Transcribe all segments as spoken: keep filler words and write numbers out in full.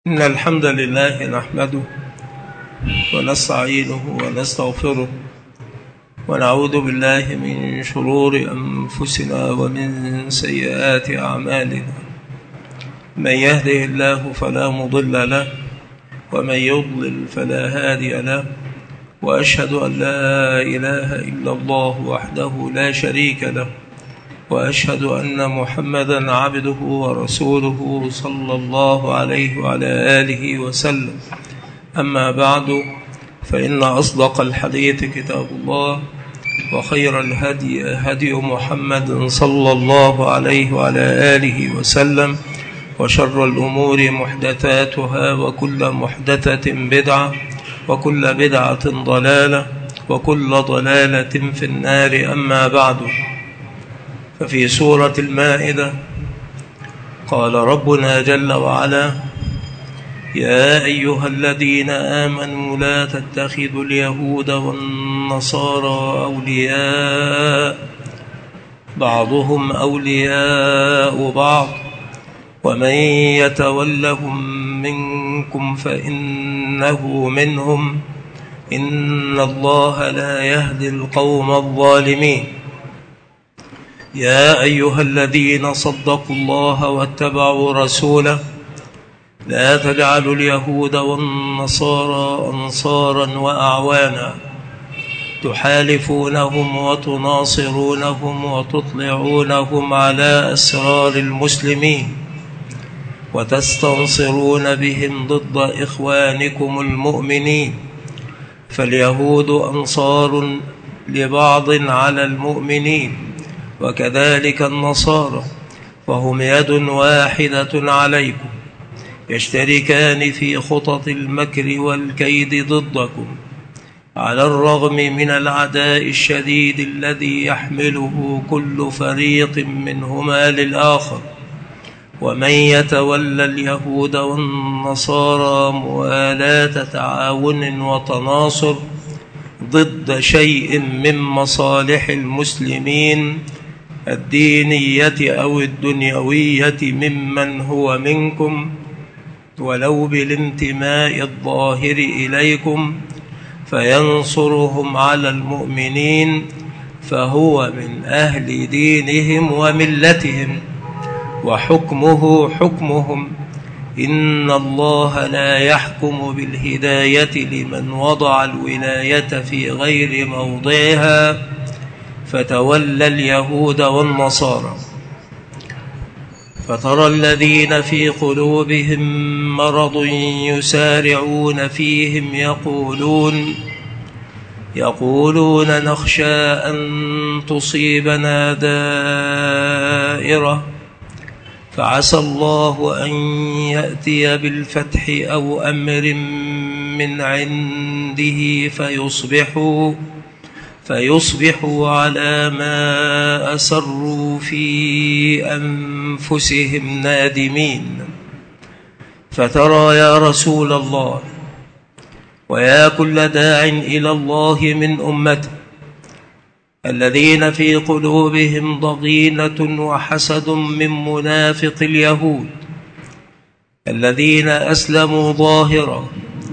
إن الحمد لله نحمده ونستعينه ونستغفره ونعوذ بالله من شرور أنفسنا ومن سيئات أعمالنا. من يهده الله فلا مضل له ومن يضلل فلا هادي له، وأشهد أن لا إله إلا الله وحده لا شريك له، وأشهد أن محمدًا عبده ورسوله صلى الله عليه وعلى آله وسلم. أما بعد، فإن أصدق الحديث كتاب الله، وخير الهدي هدي محمد صلى الله عليه وعلى آله وسلم، وشر الأمور محدثاتها، وكل محدثة بدعة، وكل بدعة ضلالة، وكل ضلالة في النار. أما بعد، ففي سورة المائدة قال ربنا جل وعلا: يا أيها الذين آمنوا لا تتخذوا اليهود والنصارى أولياء بعضهم أولياء بعض ومن يتولهم منكم فإنه منهم إن الله لا يهدي القوم الظالمين. يا أيها الذين صدقوا الله واتبعوا رسوله لا تجعلوا اليهود والنصارى أنصارا وأعوانا تحالفونهم وتناصرونهم وتطلعونهم على أسرار المسلمين وتستنصرون بهم ضد إخوانكم المؤمنين، فاليهود أنصار لبعض على المؤمنين، وكذلك النصارى، وهم يد واحدة عليكم، يشتركان في خطط المكر والكيد ضدكم، على الرغم من العداء الشديد الذي يحمله كل فريق منهما للآخر. ومن يتولى اليهود والنصارى موالاة تعاون وتناصر ضد شيء من مصالح المسلمين الدينية أو الدنيوية ممن هو منكم، ولو بالانتماء الظاهر إليكم، فينصرهم على المؤمنين، فهو من أهل دينهم وملتهم، وحكمه حكمهم. إن الله لا يحكم بالهداية لمن وضع الولاية في غير موضعها، فتولى اليهود والنصارى. فترى الذين في قلوبهم مرض يسارعون فيهم يقولون يقولون نخشى أن تصيبنا دائرة فعسى الله أن يأتي بالفتح أو أمر من عنده فيصبحوا فيصبحوا على ما أسروا في أنفسهم نادمين. فترى يا رسول الله ويا كل داع إلى الله من أمته الذين في قلوبهم ضغينة وحسد من منافق اليهود الذين أسلموا ظاهرا،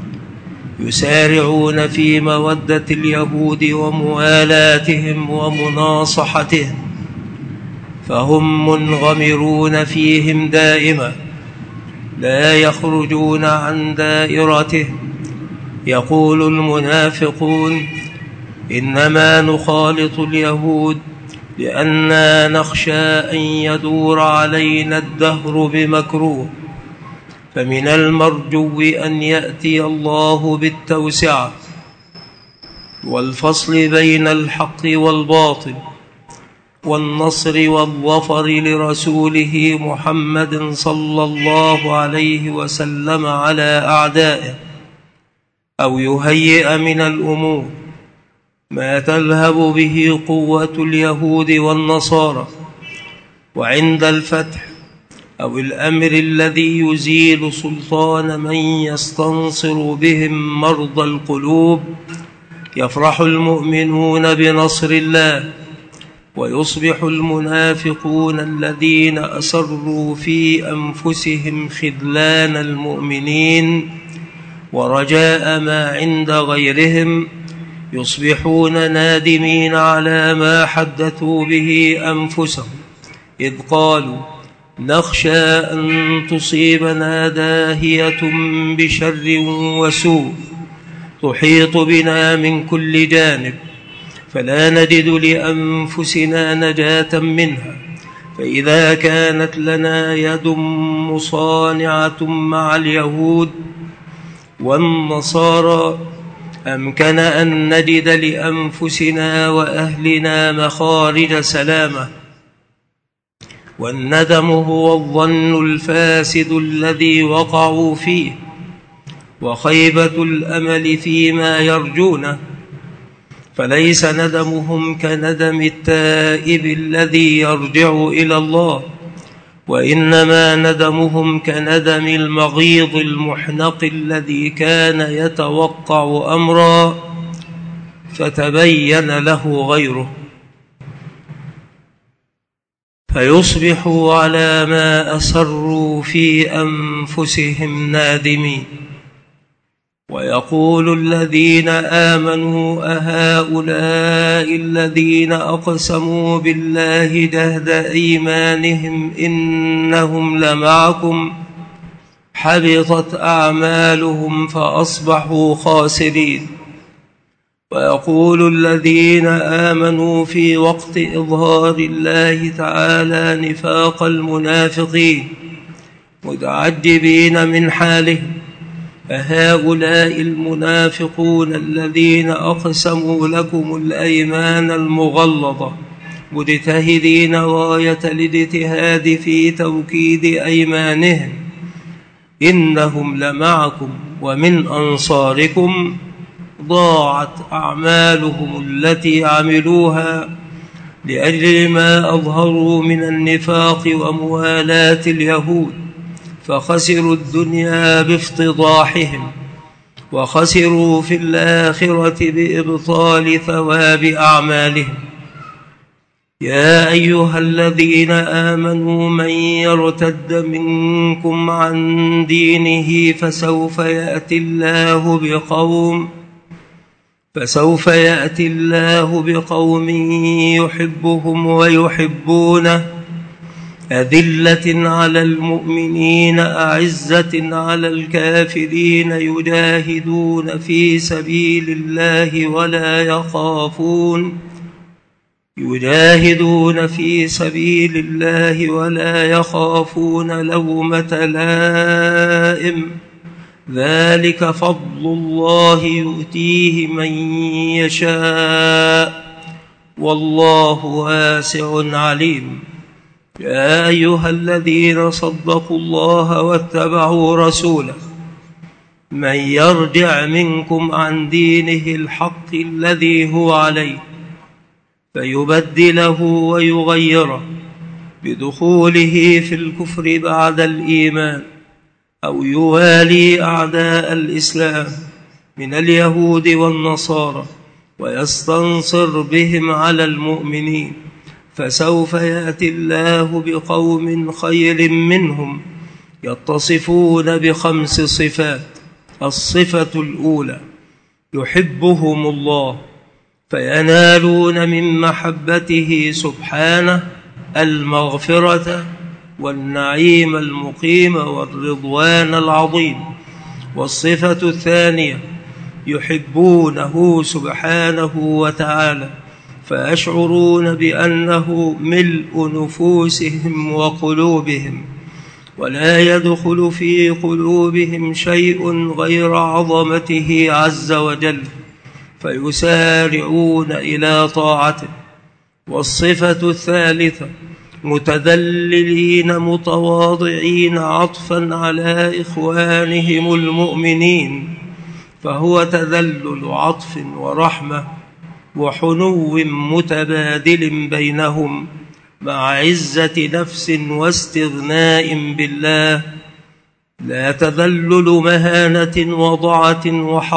يسارعون في مودة اليهود وموالاتهم ومناصحتهم، فهم منغمرون فيهم دائما لا يخرجون عن دائرتهم. يقول المنافقون: إنما نخالط اليهود لأننا نخشى أن يدور علينا الدهر بمكروه، فمن المرجو أن يأتي الله بالتوسعة والفصل بين الحق والباطل والنصر والظفر لرسوله محمد صلى الله عليه وسلم على أعدائه، أو يهيئ من الأمور ما تذهب به قوة اليهود والنصارى، وعند الفتح أو الأمر الذي يزيل سلطان من يستنصر بهم مرضى القلوب، يفرح المؤمنون بنصر الله ويصبح المنافقون الذين أسروا في أنفسهم خذلان المؤمنين ورجاء ما عند غيرهم يصبحون نادمين على ما حدثوا به أنفسهم، إذ قالوا نخشى أن تصيبنا داهية بشر وسوء تحيط بنا من كل جانب، فلا نجد لأنفسنا نجاة منها، فإذا كانت لنا يد مصانعة مع اليهود والنصارى أمكن أن نجد لأنفسنا وأهلنا مخارج سلامة. والندم هو الظن الفاسد الذي وقعوا فيه وخيبة الأمل فيما يرجونه، فليس ندمهم كندم التائب الذي يرجع إلى الله، وإنما ندمهم كندم المغيظ المحنق الذي كان يتوقع أمرا فتبين له غيره، فيصبحوا على ما أسروا في أنفسهم نادمين. ويقول الذين آمنوا أهؤلاء الذين أقسموا بالله جهد أيمانهم إنهم لمعكم حبطت أعمالهم فأصبحوا خاسرين. ويقول الذين آمنوا في وقت إظهار الله تعالى نفاق المنافقين متعجبين من حالهم أهؤلاء المنافقون الذين أقسموا لكم الأيمان المغلظة مجتهدين غاية الاجتهاد في توكيد أيمانهم إنهم لمعكم ومن أنصاركم ضاعت أعمالهم التي عملوها لأجل ما أظهروا من النفاق وموالاة اليهود، فخسروا الدنيا بافتضاحهم وخسروا في الآخرة بإبطال ثواب أعمالهم. يا أيها الذين آمنوا من يرتد منكم عن دينه فسوف يأتي الله بقوم فسوف يأتي الله بقوم يحبهم ويحبونه أذلة على المؤمنين أعزة على الكافرين يجاهدون في سبيل الله ولا يخافون يجاهدون في سبيل الله ولا يخافون لومة لائم ذلك فضل الله يؤتيه من يشاء والله واسع عليم. يا أيها الذين صدقوا الله واتبعوا رسوله من يرجع منكم عن دينه الحق الذي هو عليه فيبدله ويغيره بدخوله في الكفر بعد الإيمان أو يوالي أعداء الإسلام من اليهود والنصارى ويستنصر بهم على المؤمنين، فسوف يأتي الله بقوم خير منهم يتصفون بخمس صفات. الصفة الأولى يحبهم الله فينالون من محبته سبحانه المغفرة والنعيم المقيم والرضوان العظيم. والصفة الثانية يحبونه سبحانه وتعالى فيشعرون بأنه ملء نفوسهم وقلوبهم ولا يدخل في قلوبهم شيء غير عظمته عز وجل فيسارعون إلى طاعته. والصفة الثالثة متذللين متواضعين عطفا على إخوانهم المؤمنين، فهو تذلل عطف ورحمة وحنو متبادل بينهم مع عزة نفس واستغناء بالله، لا تذلل مهانة وضعة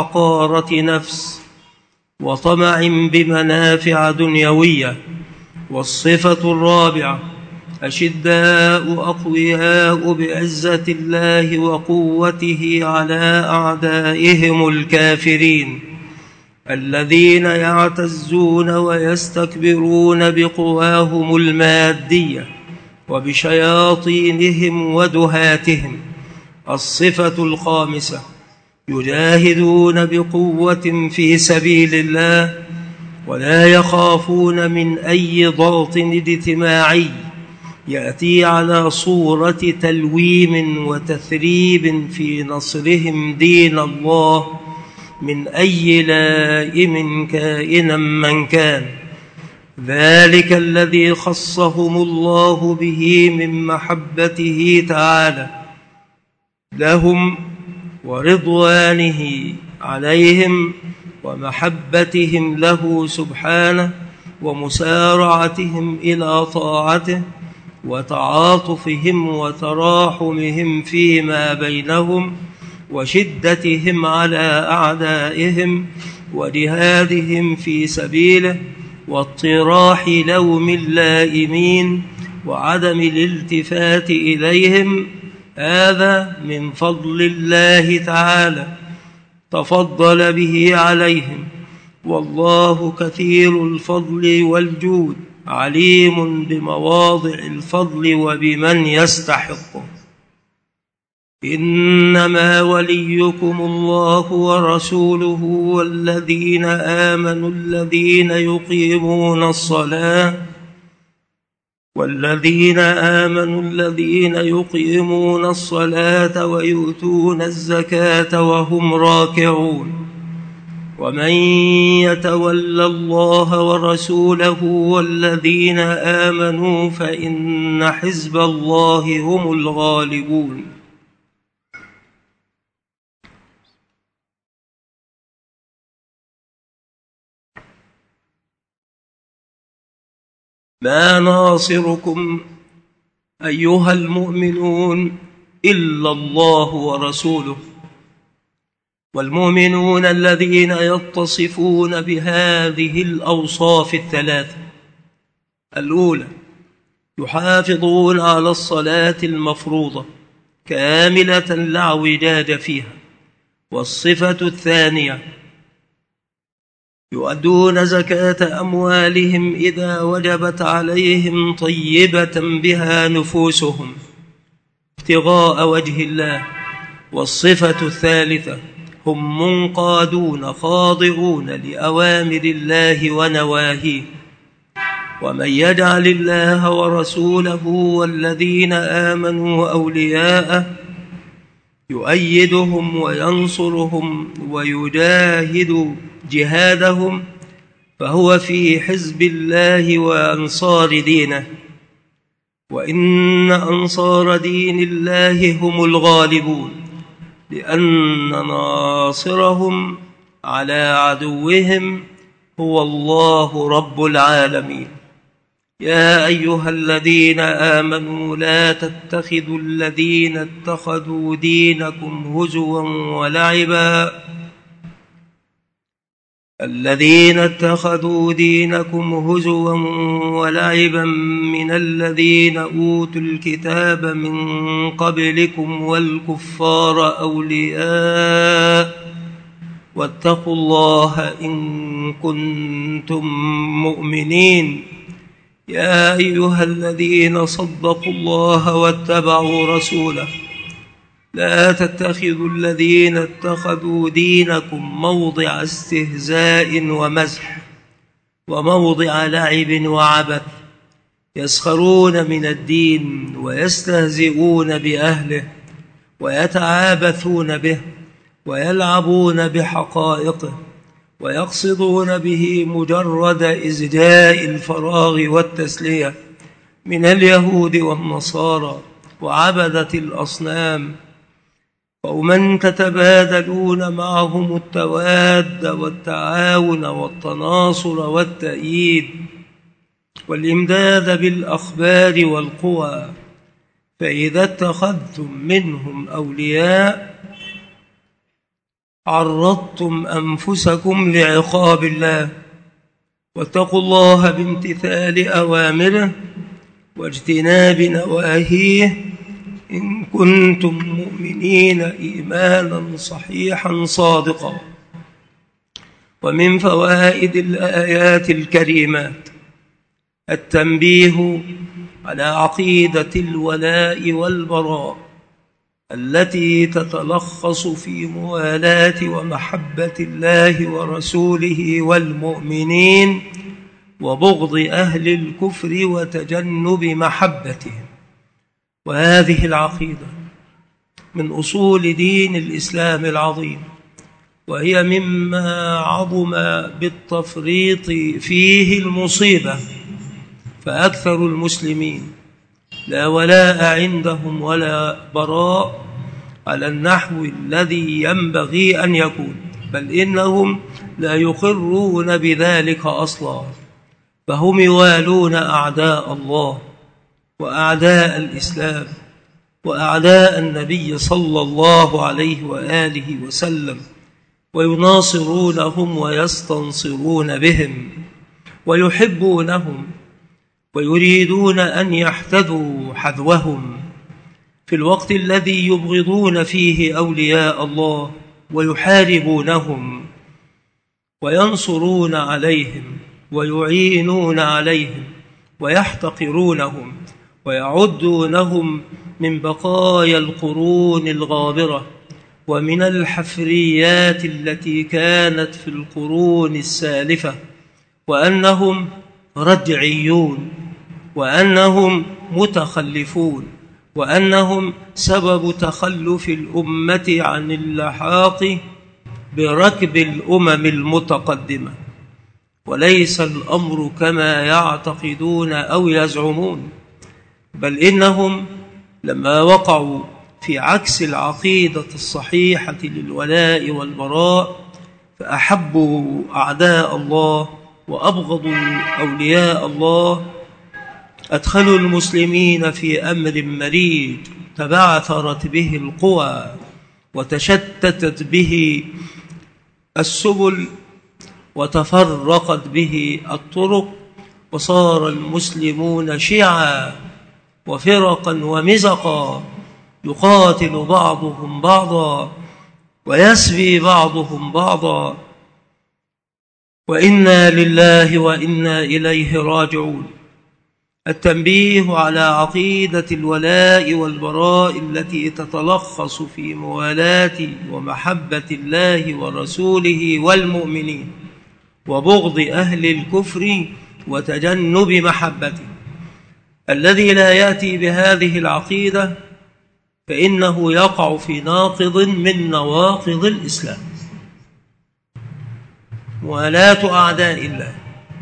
وحقارة نفس وطمع بمنافع دنيوية والصفة الرابعة: أشداء أقوياء بعزة الله وقوته على أعدائهم الكافرين، الذين يعتزون ويستكبرون بقواهم المادية وبشياطينهم ودهاتهم. الصفة الخامسة: يجاهدون بقوة في سبيل الله ولا يخافون من أي ضغط اجتماعي يأتي على صورة تلويم وتثريب في نصرهم دين الله من أي لائم كائنا من كان. ذلك الذي خصهم الله به من محبته تعالى لهم ورضوانه عليهم ومحبتهم له سبحانه ومسارعتهم إلى طاعته وتعاطفهم وتراحمهم فيما بينهم وشدتهم على أعدائهم وجهادهم في سبيله واطراح لوم اللائمين وعدم الالتفات إليهم. هذا من فضل الله تعالى تفضل به عليهم، والله كثير الفضل والجود عليم بمواضع الفضل وبمن يستحقه. إنما وليكم الله ورسوله والذين آمنوا الذين يقيمون الصلاة والذين آمنوا الذين يقيمون الصلاة ويؤتون الزكاة وهم راكعون. ومن يتول الله ورسوله والذين آمنوا فإن حزب الله هم الغالبون. ما ناصركم أيها المؤمنون إلا الله ورسوله، والمؤمنون الذين يتصفون بهذه الأوصاف الثلاثة: الأولى يحافظون على الصلاة المفروضة كاملة لا اعوجاج فيها، والصفة الثانية يؤدون زكاة أموالهم إذا وجبت عليهم طيبة بها نفوسهم ابتغاء وجه الله، والصفة الثالثة هم منقادون خاضعون لأوامر الله ونواهيه. ومن يجعل الله ورسوله والذين آمنوا أولياءه يؤيدهم وينصرهم ويجاهد جهادهم فهو في حزب الله وأنصار دينه. وإن أنصار دين الله هم الغالبون، لأن ناصرهم على عدوهم هو الله رب العالمين. يا أيها الذين آمنوا لا تتخذوا الذين اتخذوا دينكم هزوا ولعبا الذين اتخذوا دينكم هزوا ولعبا من الذين أوتوا الكتاب من قبلكم والكفار أولياء واتقوا الله إن كنتم مؤمنين. يا أيها الذين صدقوا الله واتبعوا رسوله لا تتخذوا الذين اتخذوا دينكم موضع استهزاء ومزح وموضع لعب وعبث، يسخرون من الدين ويستهزئون بأهله ويتعابثون به ويلعبون بحقائقه ويقصدون به مجرد إزجاء الفراغ والتسلية من اليهود والنصارى وعبدة الأصنام، قوما تتبادلون معهم التواد والتعاون والتناصر والتأييد والإمداد بالأخبار والقوى، فإذا اتخذتم منهم أولياء عرضتم أنفسكم لعقاب الله، واتقوا الله بامتثال أوامره واجتناب نواهيه إن كنتم مؤمنين إيمانا صحيحا صادقا. ومن فوائد الآيات الكريمات التنبيه على عقيدة الولاء والبراء التي تتلخص في موالاة ومحبة الله ورسوله والمؤمنين وبغض أهل الكفر وتجنب محبتهم. وهذه العقيدة من أصول دين الإسلام العظيم، وهي مما عظم بالتفريط فيه المصيبة، فأكثر المسلمين لا ولاء عندهم ولا براء على النحو الذي ينبغي أن يكون، بل إنهم لا يقرون بذلك أصلا، فهم يوالون أعداء الله وأعداء الإسلام وأعداء النبي صلى الله عليه وآله وسلم، ويناصرونهم ويستنصرون بهم ويحبونهم ويريدون أن يحتذوا حذوهم في الوقت الذي يبغضون فيه أولياء الله ويحاربونهم وينصرون عليهم ويعينون عليهم ويحتقرونهم ويعدونهم من بقايا القرون الغابرة ومن الحفريات التي كانت في القرون السالفة، وأنهم ردعيون وأنهم متخلفون وأنهم سبب تخلف الأمة عن اللحاق بركب الأمم المتقدمة. وليس الأمر كما يعتقدون أو يزعمون، بل إنهم لما وقعوا في عكس العقيدة الصحيحة للولاء والبراء فأحبوا أعداء الله وأبغضوا أولياء الله، أدخلوا المسلمين في أمر مريج تبعثرت به القوى وتشتتت به السبل وتفرقت به الطرق، وصار المسلمون شيعا وفرقا ومزقا يقاتل بعضهم بعضا ويسبي بعضهم بعضا، وإنا لله وإنا إليه راجعون. التنبيه على عقيدة الولاء والبراء التي تتلخص في موالاة ومحبة الله ورسوله والمؤمنين وبغض أهل الكفر وتجنب محبته. الذي لا يأتي بهذه العقيدة فإنه يقع في ناقض من نواقض الإسلام. موالاة أعداء الله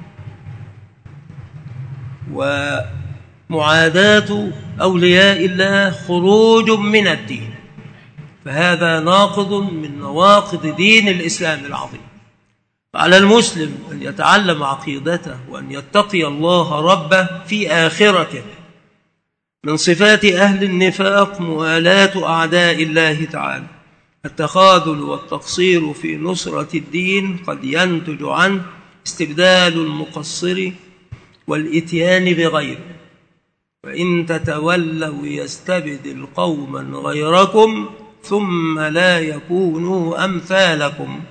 ومعاداة أولياء الله خروج من الدين، فهذا ناقض من نواقض دين الإسلام العظيم. على المسلم أن يتعلم عقيدته وأن يتقي الله ربه في آخرته. من صفات أهل النفاق موالاة أعداء الله تعالى. التخاذل والتقصير في نصرة الدين قد ينتج عنه استبدال المقصر والإتيان بغيره، وإن تتولوا يستبدل قوما غيركم ثم لا يكونوا أمثالكم.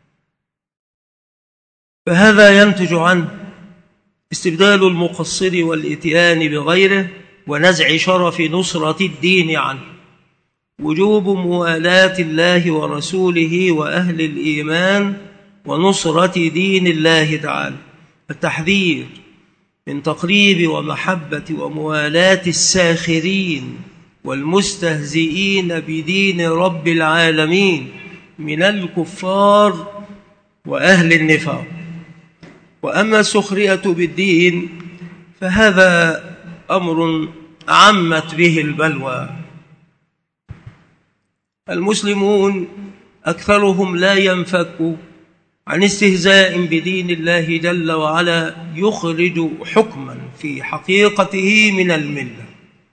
فهذا ينتج عنه استبدال المقصر والإتيان بغيره ونزع شرف نصرة الدين عنه. وجوب موالاة الله ورسوله وأهل الإيمان ونصرة دين الله تعالى. التحذير من تقريب ومحبة وموالاة الساخرين والمستهزئين بدين رب العالمين من الكفار وأهل النفاق. وأما السخرية بالدين فهذا أمر عمت به البلوى. المسلمون أكثرهم لا ينفك عن استهزاء بدين الله جل وعلا يخرج حكما في حقيقته من الملة.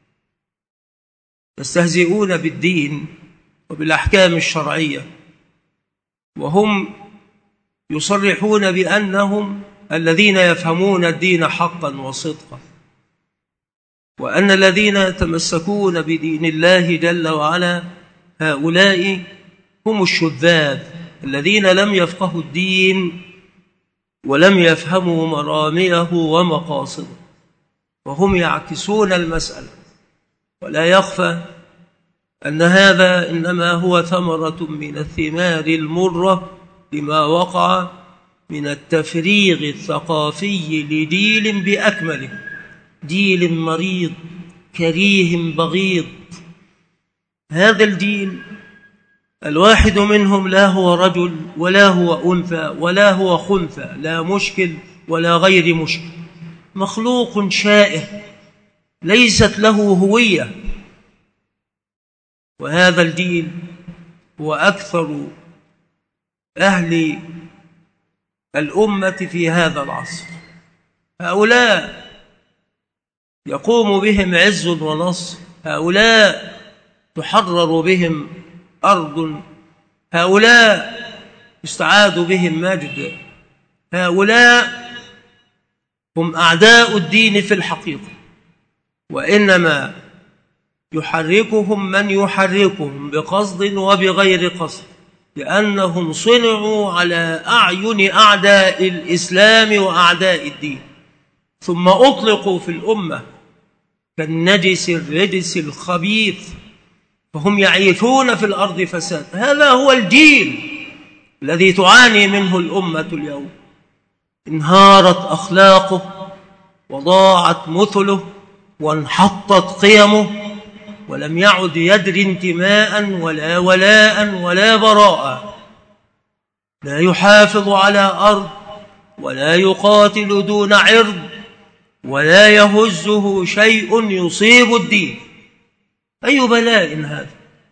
يستهزئون بالدين وبالأحكام الشرعية وهم يصرحون بأنهم الذين يفهمون الدين حقا وصدقا، وأن الذين يتمسكون بدين الله جل وعلا هؤلاء هم الشذاذ الذين لم يفقهوا الدين ولم يفهموا مراميه ومقاصده، وهم يعكسون المسألة. ولا يخفى أن هذا إنما هو ثمرة من الثمار المرة لما وقع من التفريغ الثقافي لجيل بأكمله، جيل مريض كريه بغيض. هذا الجيل الواحد منهم لا هو رجل ولا هو أنثى ولا هو خنثى، لا مشكل ولا غير مشكل، مخلوق شائه ليست له هوية. وهذا الجيل هو أكثر أهل الأمة في هذا العصر. هؤلاء يقوم بهم عز ونصر، هؤلاء تحرر بهم أرض، هؤلاء يستعاد بهم مجد، هؤلاء هم أعداء الدين في الحقيقة، وإنما يحركهم من يحركهم بقصد وبغير قصد، لأنهم صنعوا على أعين أعداء الإسلام وأعداء الدين، ثم أطلقوا في الأمة كالنجس الرجس الخبيث، فهم يعيثون في الأرض فساد. هذا هو الجيل الذي تعاني منه الأمة اليوم. انهارت أخلاقه وضاعت مثله وانحطت قيمه، ولم يعد يدري انتماء ولا ولاء ولا براء، لا يحافظ على أرض ولا يقاتل دون عرض ولا يهزه شيء يصيب الدين. أي بلاء هذا!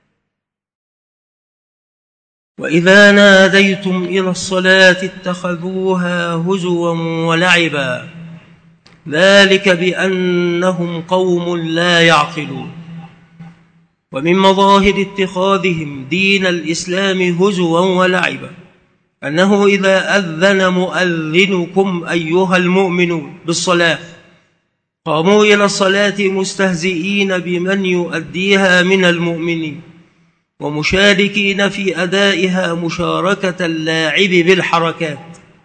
وإذا ناديتم إلى الصلاة اتخذوها هزوا ولعبا ذلك بأنهم قوم لا يعقلون. ومن مظاهر اتخاذهم دين الإسلام هزوا ولعبا أنه إذا أذن مؤذنكم أيها المؤمنون بالصلاة قاموا إلى الصلاة مستهزئين بمن يؤديها من المؤمنين، ومشاركين في أدائها مشاركة اللاعب بالحركات.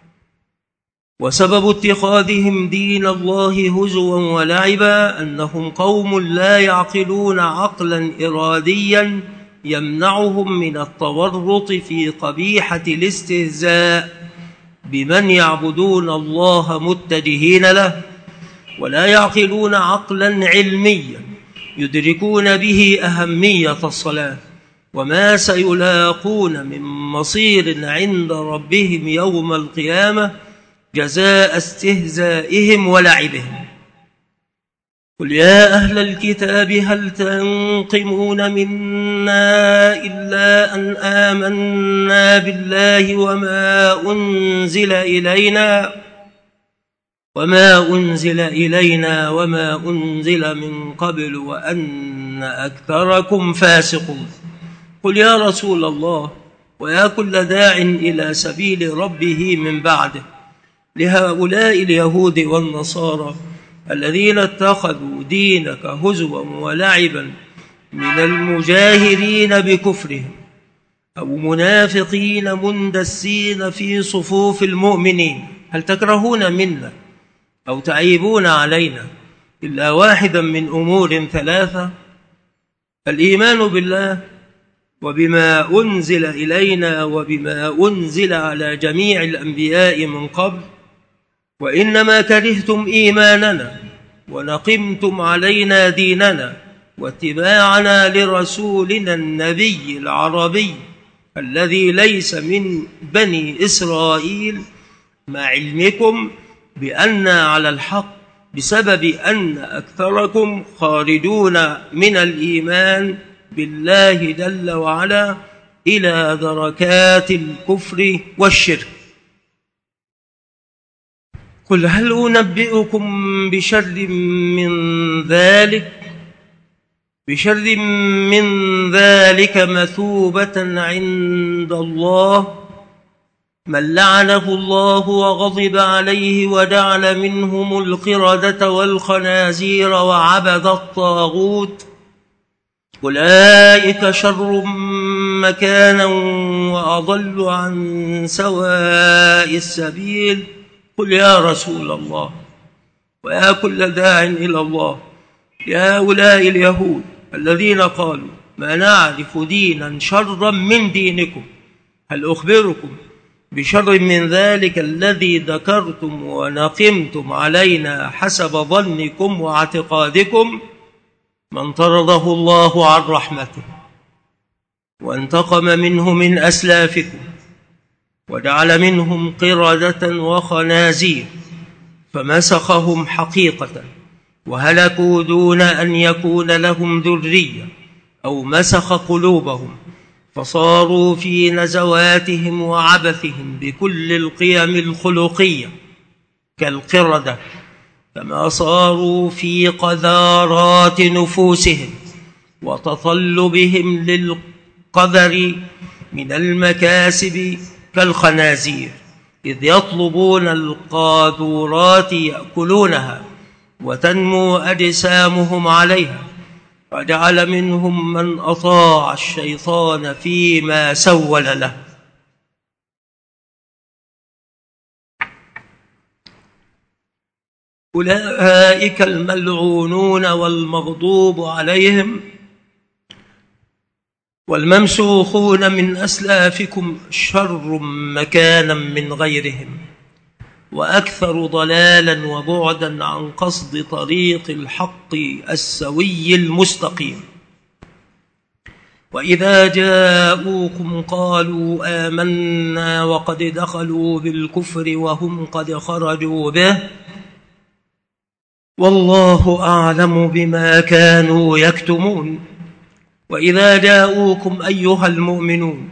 وسبب اتخاذهم دين الله هزوا ولعبا أنهم قوم لا يعقلون عقلا إراديا يمنعهم من التورط في قبيحة الاستهزاء بمن يعبدون الله متجهين له، ولا يعقلون عقلا علميا يدركون به أهمية الصلاة وما سيلاقون من مصير عند ربهم يوم القيامة جزاء استهزائهم ولعبهم. قل يا أهل الكتاب هل تنقمون منا إلا أن آمنا بالله وما أنزل إلينا وما أنزل إلينا وما أنزل من قبل وأن أكثركم فاسقون. قل يا رسول الله ويا كل داع إلى سبيل ربه من بعده لهؤلاء اليهود والنصارى الذين اتخذوا دينك هزوا ولعبا من المجاهرين بكفرهم أو منافقين مندسين في صفوف المؤمنين، هل تكرهون منا أو تعيبون علينا إلا واحدا من أمور ثلاثة: الإيمان بالله وبما أنزل إلينا وبما أنزل على جميع الأنبياء من قبل، وإنما كرهتم إيماننا ونقمتم علينا ديننا واتباعنا لرسولنا النبي العربي الذي ليس من بني إسرائيل، مع علمكم بأننا على الحق بسبب أن أكثركم خارجون من الإيمان بالله جل وعلا إلى دركات الكفر والشرك. قل هل أنبئكم بشر من ذلك بشر من ذلك مثوبة عند الله من لعنه الله وغضب عليه وجعل منهم القردة والخنازير وعبد الطاغوت أولئك شر مكانا وأضل عن سواء السبيل. قل يا رسول الله ويا كل داع إلى الله يا هؤلاء اليهود الذين قالوا ما نعرف دينا شرا من دينكم، هل أخبركم بشر من ذلك الذي ذكرتم ونقمتم علينا حسب ظنكم واعتقادكم؟ من طرده الله عن رحمته وانتقم منه من أسلافكم وجعل منهم قردة وخنازير فمسخهم حقيقة وهلكوا دون أن يكون لهم ذرية، أو مسخ قلوبهم فصاروا في نزواتهم وعبثهم بكل القيم الخلقية كالقردة، كما صاروا في قذارات نفوسهم وتطلبهم للقذر من المكاسب كالخنازير، إذ يطلبون القاذورات يأكلونها وتنمو أجسامهم عليها، وجعل منهم من أطاع الشيطان فيما سول له. أولئك الملعونون والمغضوب عليهم والممسوخون من أسلافكم شر مكانا من غيرهم وأكثر ضلالا وبعدا عن قصد طريق الحق السوي المستقيم. وإذا جاءوكم قالوا آمنا وقد دخلوا بالكفر وهم قد خرجوا به والله أعلم بما كانوا يكتمون. وإذا جاءوكم أيها المؤمنون،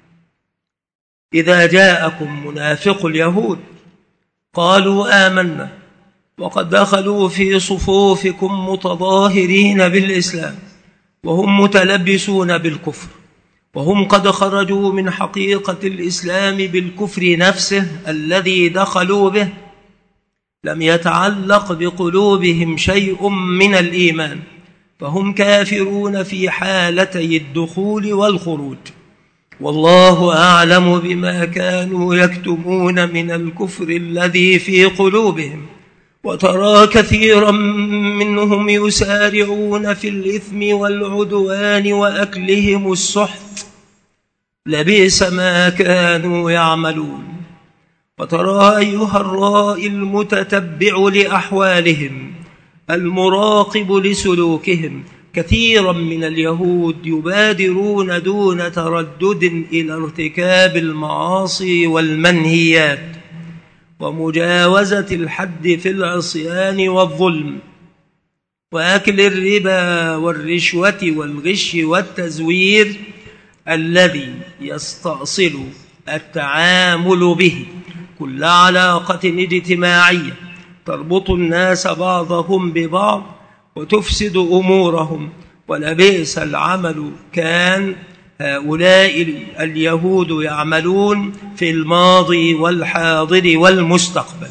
إذا جاءكم منافق اليهود قالوا آمنا وقد دخلوا في صفوفكم متظاهرين بالإسلام وهم متلبسون بالكفر، وهم قد خرجوا من حقيقة الإسلام بالكفر نفسه الذي دخلوا به، لم يتعلق بقلوبهم شيء من الإيمان، فهم كافرون في حالتي الدخول والخروج، والله أعلم بما كانوا يكتمون من الكفر الذي في قلوبهم. وترى كثيرا منهم يسارعون في الإثم والعدوان وأكلهم السحت، لبئس ما كانوا يعملون. وترى أيها الرائي المتتبع لأحوالهم المراقب لسلوكهم كثيرا من اليهود يبادرون دون تردد إلى ارتكاب المعاصي والمنهيات ومجاوزة الحد في العصيان والظلم وأكل الربا والرشوة والغش والتزوير الذي يستأصل التعامل به كل علاقة اجتماعية تربط الناس بعضهم ببعض وتفسد أمورهم. ولبئس العمل كان هؤلاء اليهود يعملون في الماضي والحاضر والمستقبل،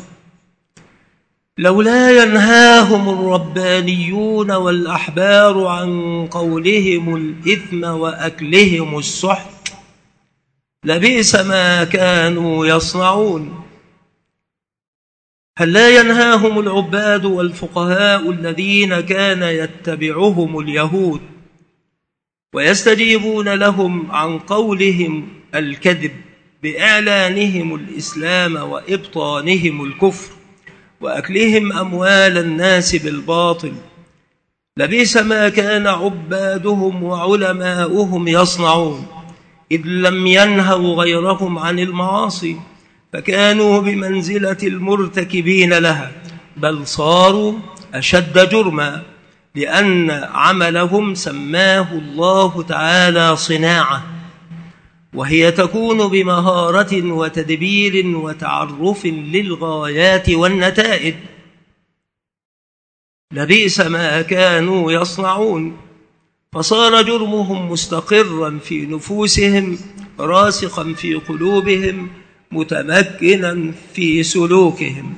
لولا ينهاهم الربانيون والأحبار عن قولهم الإثم وأكلهم السحت لبئس ما كانوا يصنعون. هل لا ينهاهم العباد والفقهاء الذين كان يتبعهم اليهود ويستجيبون لهم عن قولهم الكذب بإعلانهم الإسلام وإبطانهم الكفر وأكلهم أموال الناس بالباطل؟ لبئس ما كان عبادهم وعلماؤهم يصنعون، إذ لم ينهوا غيرهم عن المعاصي فكانوا بمنزلة المرتكبين لها، بل صاروا أشد جرما، لأن عملهم سماه الله تعالى صناعة، وهي تكون بمهارة وتدبير وتعرف للغايات والنتائج. لبئس ما كانوا يصنعون، فصار جرمهم مستقرا في نفوسهم راسخا في قلوبهم متمكنا في سلوكهم.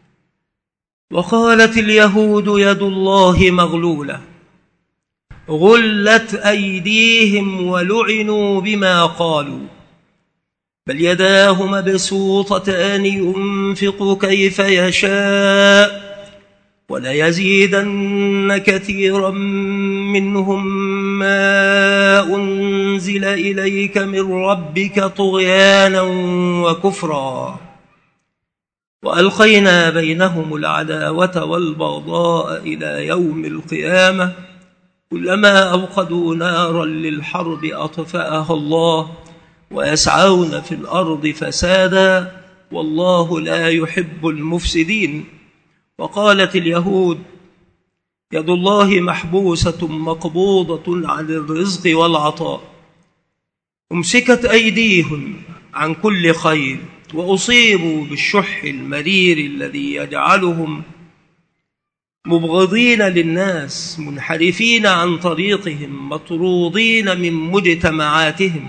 وقالت اليهود يد الله مغلولة غلت أيديهم ولعنوا بما قالوا بل يداه مبسوطتان ينفق كيف يشاء وليزيدن كثيرا منهم ما أنزل إليك من ربك طغيانا وكفرا وألقينا بينهم العداوة والبغضاء إلى يوم القيامة كلما أوقدوا نارا للحرب أطفأها الله ويسعون في الأرض فسادا والله لا يحب المفسدين. وقالت اليهود يد الله محبوسة مقبوضة عن الرزق والعطاء أمسكت أيديهم عن كل خير وأصيبوا بالشح المرير الذي يجعلهم مبغضين للناس منحرفين عن طريقهم مطرودين من مجتمعاتهم.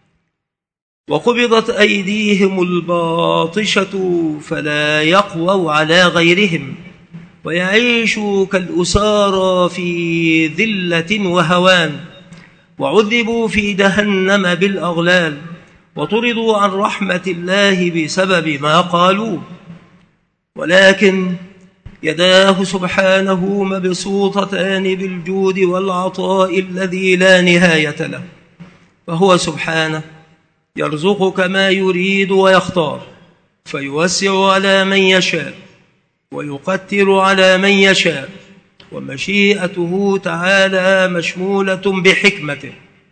وقبضت أيديهم الباطشة فلا يقووا على غيرهم ويعيشوا كالأسارى في ذلة وهوان وعذبوا في جهنم بالأغلال وطردوا عن رحمة الله بسبب ما قالوا. ولكن يداه سبحانه مبسوطتان بالجود والعطاء الذي لا نهاية له فهو سبحانه يرزق ما يريد ويختار فيوسع على من يشاء ويقتر على من يشاء ومشيئته تعالى مشمولة بحكمته.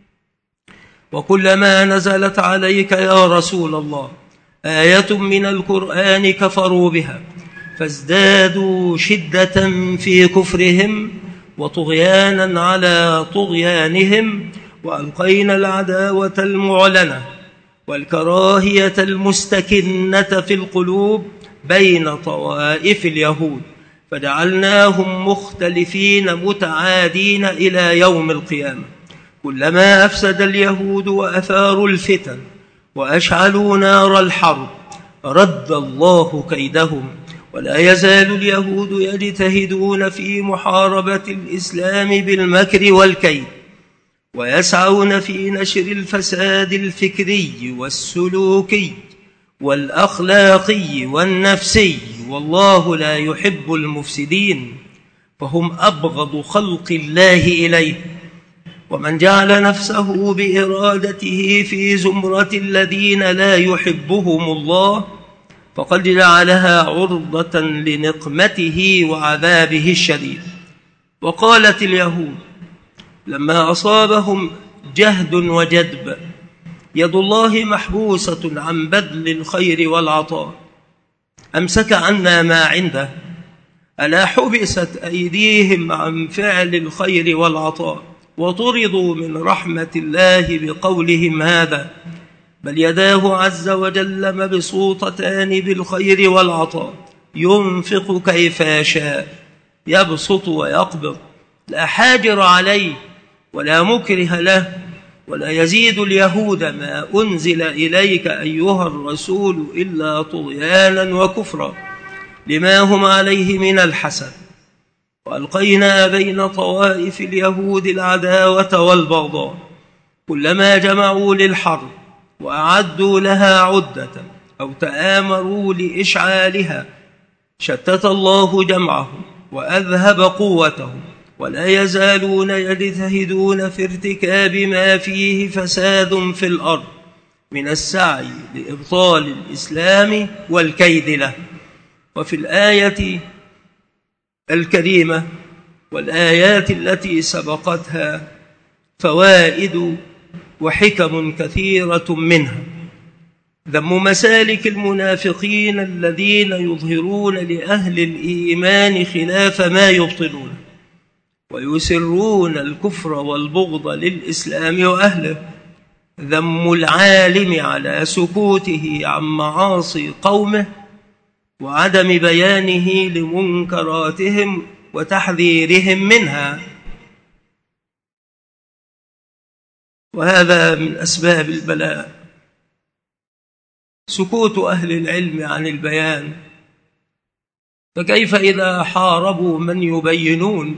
وكلما نزلت عليك يا رسول الله آية من القرآن كفروا بها فازدادوا شدة في كفرهم وطغيانا على طغيانهم وألقينا العداوة المعلنة والكراهية المستكنة في القلوب بين طوائف اليهود فجعلناهم مختلفين متعادين إلى يوم القيامة كلما أفسد اليهود وأثاروا الفتن وأشعلوا نار الحرب رد الله كيدهم. ولا يزال اليهود يجتهدون في محاربة الإسلام بالمكر والكيد ويسعون في نشر الفساد الفكري والسلوكي والأخلاقي والنفسي والله لا يحب المفسدين فهم أبغض خلق الله إليه. ومن جعل نفسه بإرادته في زمرة الذين لا يحبهم الله فقد جعلها عرضة لنقمته وعذابه الشديد. وقالت اليهود لما أصابهم جهد وجدب يد الله محبوسة عن بذل الخير والعطاء أمسك عنا ما عنده ألا حبست أيديهم عن فعل الخير والعطاء وطردوا من رحمة الله بقولهم هذا بل يداه عز وجل مبسوطتان بالخير والعطاء ينفق كيف يشاء يبسط ويقبض لا حاجر عليه ولا مكره له ولا يزيد اليهود ما أنزل إليك أيها الرسول إلا طغيانا وكفرا لما هم عليه من الحسد. وألقينا بين طوائف اليهود العداوة والبغضاء كلما جمعوا للحرب وأعدوا لها عدة أو تآمروا لإشعالها شتت الله جمعهم وأذهب قوتهم ولا يزالون يجتهدون في ارتكاب ما فيه فساد في الأرض من السعي لإبطال الإسلام والكيد له. وفي الآية الكريمة والآيات التي سبقتها فوائد وحكم كثيرة منها ذم مسالك المنافقين الذين يظهرون لأهل الإيمان خلاف ما يبطلون ويسرون الكفر والبغض للإسلام وأهله. ذم العالم على سكوته عن معاصي قومه وعدم بيانه لمنكراتهم وتحذيرهم منها وهذا من أسباب البلاء. سكوت أهل العلم عن البيان، فكيف إذا حاربوا من يبينون؟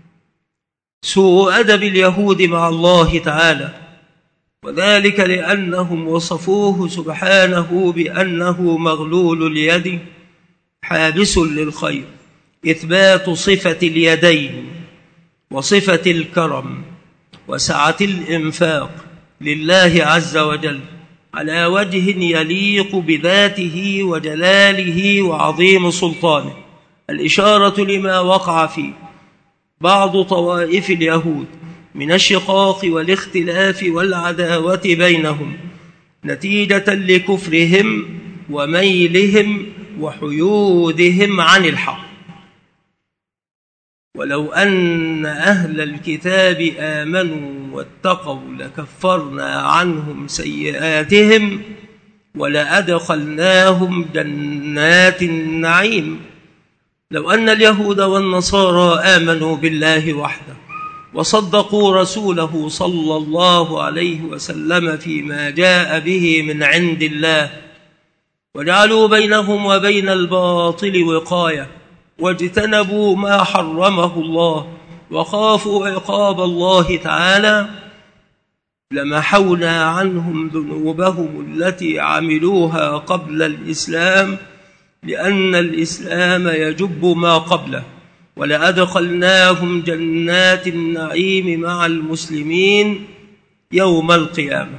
سوء أدب اليهود مع الله تعالى، وذلك لأنهم وصفوه سبحانه بأنه مغلول اليد حابس للخير، إثبات صفة اليدين وصفة الكرم وسعة الإنفاق لله عز وجل على وجه يليق بذاته وجلاله وعظيم سلطانه، الإشارة لما وقع في بعض طوائف اليهود من الشقاق والاختلاف والعداوة بينهم نتيجة لكفرهم وميلهم وحيودهم عن الحق. ولو أن أهل الكتاب آمنوا واتقوا لكفرنا عنهم سيئاتهم ولأدخلناهم جنات النعيم. لو أن اليهود والنصارى آمنوا بالله وحده وصدقوا رسوله صلى الله عليه وسلم فيما جاء به من عند الله وجعلوا بينهم وبين الباطل وقاية واجتنبوا ما حرمه الله وخافوا عقاب الله تعالى لمحونا عنهم ذنوبهم التي عملوها قبل الإسلام، لأن الإسلام يجب ما قبله، ولأدخلناهم جنات النعيم مع المسلمين يوم القيامة.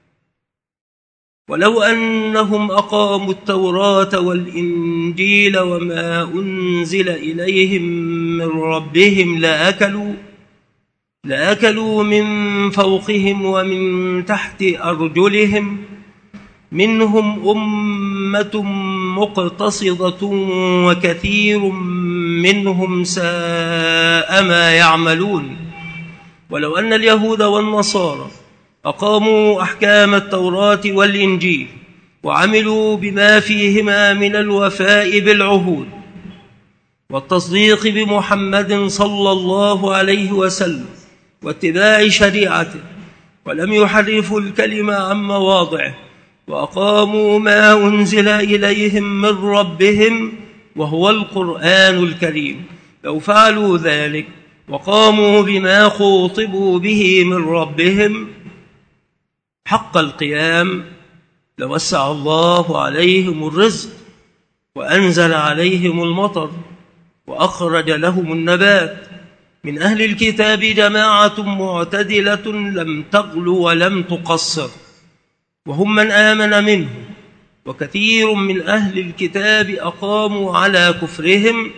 ولو أنهم أقاموا التوراة والإنجيل وما أنزل إليهم من ربهم لأكلوا لأكلوا من فوقهم ومن تحت أرجلهم، منهم أمة مقتصدة وكثير منهم ساء ما يعملون. ولو أن اليهود والنصارى أقاموا أحكام التوراة والإنجيل وعملوا بما فيهما من الوفاء بالعهود والتصديق بمحمد صلى الله عليه وسلم واتباع شريعته ولم يحرفوا الكلمة عن مواضعه وأقاموا ما أنزل إليهم من ربهم وهو القرآن الكريم، لو فعلوا ذلك وقاموا بما خوطبوا به من ربهم حق القيام لوسع الله عليهم الرزق وأنزل عليهم المطر وأخرج لهم النبات. من أهل الكتاب جماعة معتدلة لم تغل ولم تقصر وهم من آمن منهم، وكثير من أهل الكتاب أقاموا على كفرهم،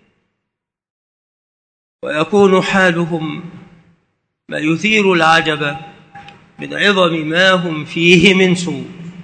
ويكون حالهم ما يثير العجب من عظم ما هم فيه من سوء.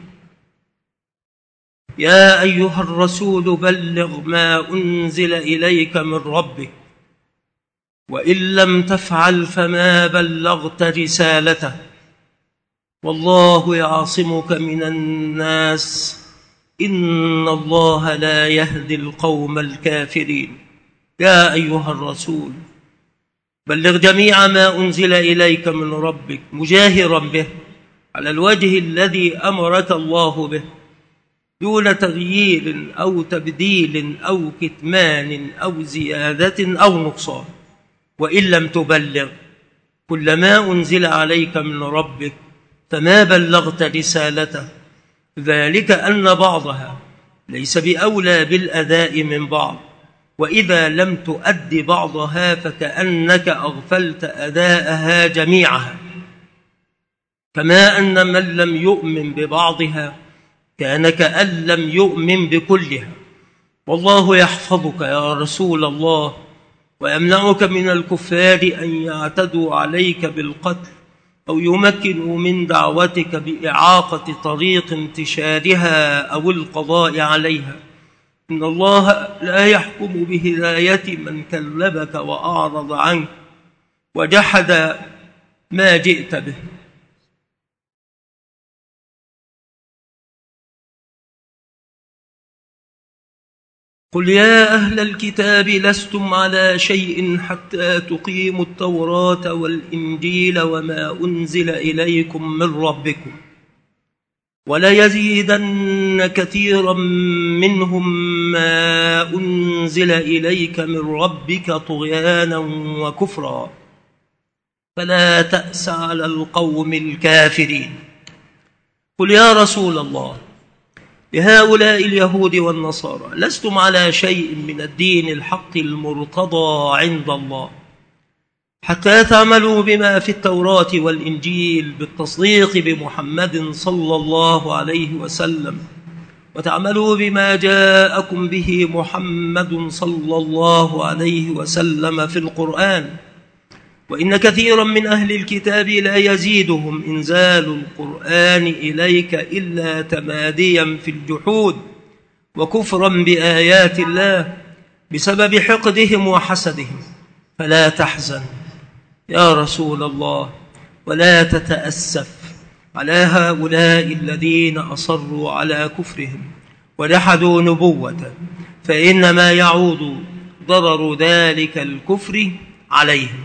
يا أيها الرسول بلغ ما أنزل إليك من ربك وإن لم تفعل فما بلغت رسالته والله يعصمك من الناس إن الله لا يهدي القوم الكافرين. يا أيها الرسول بلغ جميع ما أنزل إليك من ربك مجاهرا به على الوجه الذي أمرك الله به دون تغيير أو تبديل أو كتمان أو زيادة أو نقصان. وإن لم تبلغ كل ما أنزل عليك من ربك فما بلغت رسالته، ذلك أن بعضها ليس بأولى بالأداء من بعض، وإذا لم تؤد بعضها فكأنك أغفلت أداءها جميعها، كما أن من لم يؤمن ببعضها كان كأن لم يؤمن بكلها. والله يحفظك يا رسول الله ويمنعك من الكفار أن يعتدوا عليك بالقتل أو يمكنوا من دعوتك بإعاقة طريق انتشارها أو القضاء عليها. إن الله لا يحكم بهداية من كذبك وأعرض عنك وجحد ما جئت به. قل يا أهل الكتاب لستم على شيء حتى تقيموا التوراة والإنجيل وما أنزل إليكم من ربكم وليزيدن كثيرا منهم ما أنزل إليك من ربك طغيانا وكفرا فلا تأس على القوم الكافرين. قل يا رسول الله لهؤلاء اليهود والنصارى لستم على شيء من الدين الحق المرتضى عند الله حتى تعملوا بما في التوراة والإنجيل بالتصديق بمحمد صلى الله عليه وسلم، وتعملوا بما جاءكم به محمد صلى الله عليه وسلم في القرآن. وإن كثيرا من أهل الكتاب لا يزيدهم إنزال القرآن إليك إلا تماديا في الجحود وكفرا بآيات الله بسبب حقدهم وحسدهم. فلا تحزن يا رسول الله ولا تتأسف على هؤلاء الذين أصروا على كفرهم ولحدوا نبوته، فإنما يعود ضرر ذلك الكفر عليهم.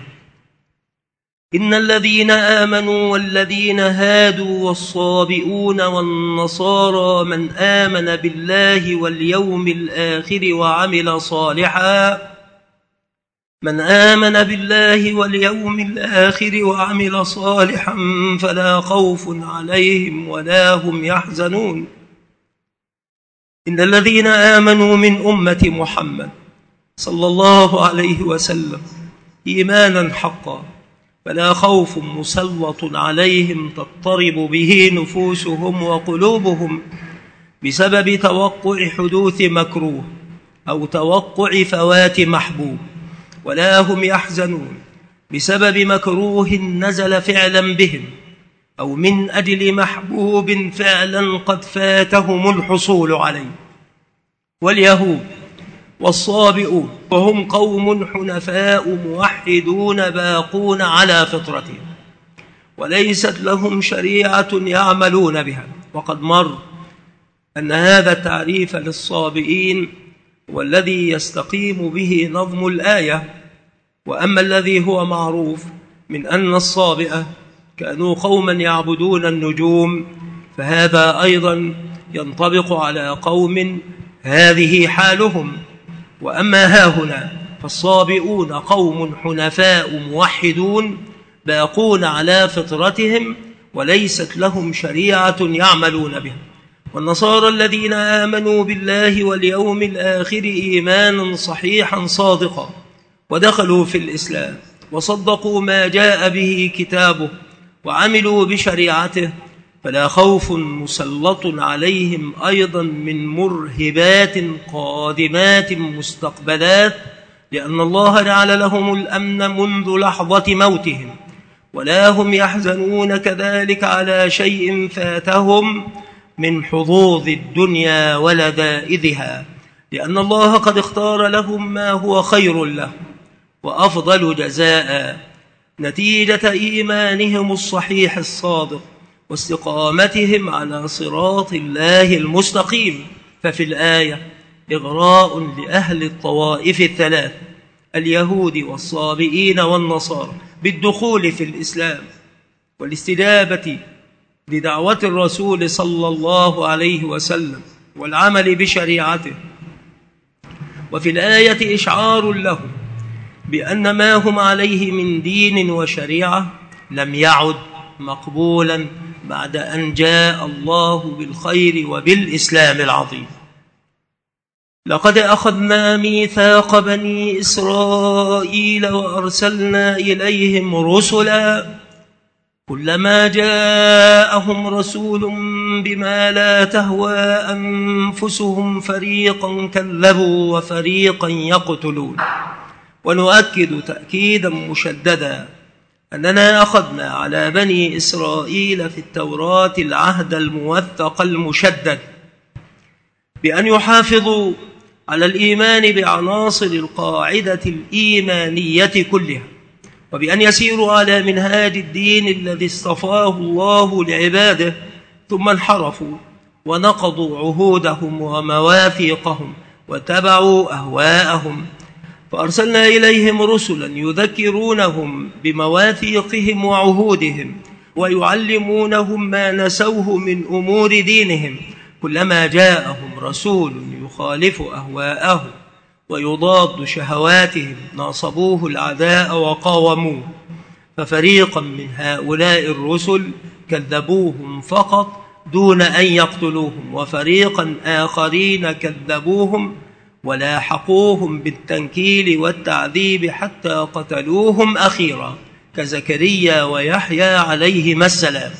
إن الذين آمنوا والذين هادوا والصابئون والنصارى من آمن بالله واليوم الآخر وعمل صالحا من آمن بالله واليوم الآخر وعمل صالحا فلا خوف عليهم ولا هم يحزنون. إن الذين آمنوا من أمة محمد صلى الله عليه وسلم إيمانا حقا فلا خوف مسلط عليهم تضطرب به نفوسهم وقلوبهم بسبب توقع حدوث مكروه أو توقع فوات محبوب، ولا هم يحزنون بسبب مكروه نزل فعلا بهم أو من أجل محبوب فعلا قد فاتهم الحصول عليه. واليهود والصابئون وهم قوم حنفاء موحدون باقون على فطرتهم وليست لهم شريعة يعملون بها. وقد مر أن هذا التعريف للصابئين والذي يستقيم به نظم الآية. وأما الذي هو معروف من أن الصابئة كانوا قوما يعبدون النجوم فهذا أيضا ينطبق على قوم هذه حالهم. وأما هاهنا فالصابئون قوم حنفاء موحدون باقون على فطرتهم وليست لهم شريعة يعملون بها. والنصارى الذين آمنوا بالله واليوم الآخر إيمانا صحيحا صادقا ودخلوا في الإسلام وصدقوا ما جاء به كتابه وعملوا بشريعته فلا خوف مسلط عليهم أيضا من مرهبات قادمات مستقبلات، لأن الله جعل لهم الأمن منذ لحظة موتهم، ولا هم يحزنون كذلك على شيء فاتهم من حظوظ الدنيا ولذائذها، لأن الله قد اختار لهم ما هو خير لهم وأفضل جزاء نتيجة إيمانهم الصحيح الصادق واستقامتهم على صراط الله المستقيم. ففي الآية إغراء لأهل الطوائف الثلاث اليهود والصابئين والنصارى بالدخول في الإسلام والاستجابة لدعوة الرسول صلى الله عليه وسلم والعمل بشريعته. وفي الآية إشعار لهم بأن ما هم عليه من دين وشريعة لم يعد مقبولا بعد أن جاء الله بالخير وبالإسلام العظيم. لقد أخذنا ميثاق بني إسرائيل وأرسلنا إليهم رسلا كلما جاءهم رسول بما لا تهوى أنفسهم فريقا كذبوا وفريقا يقتلون. ونؤكد تأكيدا مشددا أننا أخذنا على بني إسرائيل في التوراة العهد الموثق المشدد بأن يحافظوا على الإيمان بعناصر القاعدة الإيمانية كلها، وبأن يسيروا على منهاج الدين الذي اصطفاه الله لعباده، ثم انحرفوا ونقضوا عهودهم ومواثيقهم واتبعوا أهواءهم. فأرسلنا إليهم رسلا يذكرونهم بمواثيقهم وعهودهم ويعلمونهم ما نسوه من أمور دينهم. كلما جاءهم رسول يخالف أهواءهم ويضاد شهواتهم ناصبوه العداء وقاوموه. ففريقا من هؤلاء الرسل كذبوهم فقط دون أن يقتلوهم، وفريقا آخرين كذبوهم ولاحقوهم بالتنكيل والتعذيب حتى قتلوهم أخيرا، كزكريا ويحيى عليهما السلام،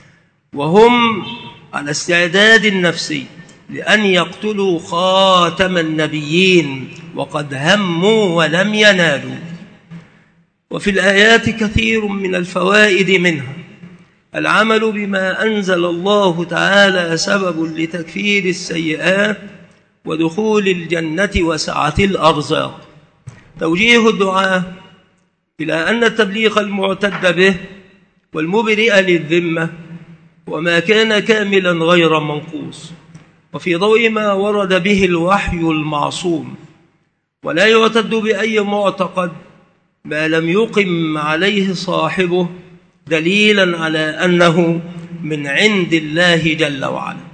وهم على استعداد نفسي لأن يقتلوا خاتم النبيين وقد هموا ولم ينالوا. وفي الآيات كثير من الفوائد، منها العمل بما أنزل الله تعالى سبب لتكفير السيئات ودخول الجنة وسعة الأرزاق. توجيه الدعاء إلى أن التبليغ المعتد به والمبرئ للذمة وما كان كاملا غير منقوص، وفي ضوء ما ورد به الوحي المعصوم، ولا يعتد بأي معتقد ما لم يقم عليه صاحبه دليلا على أنه من عند الله جل وعلا.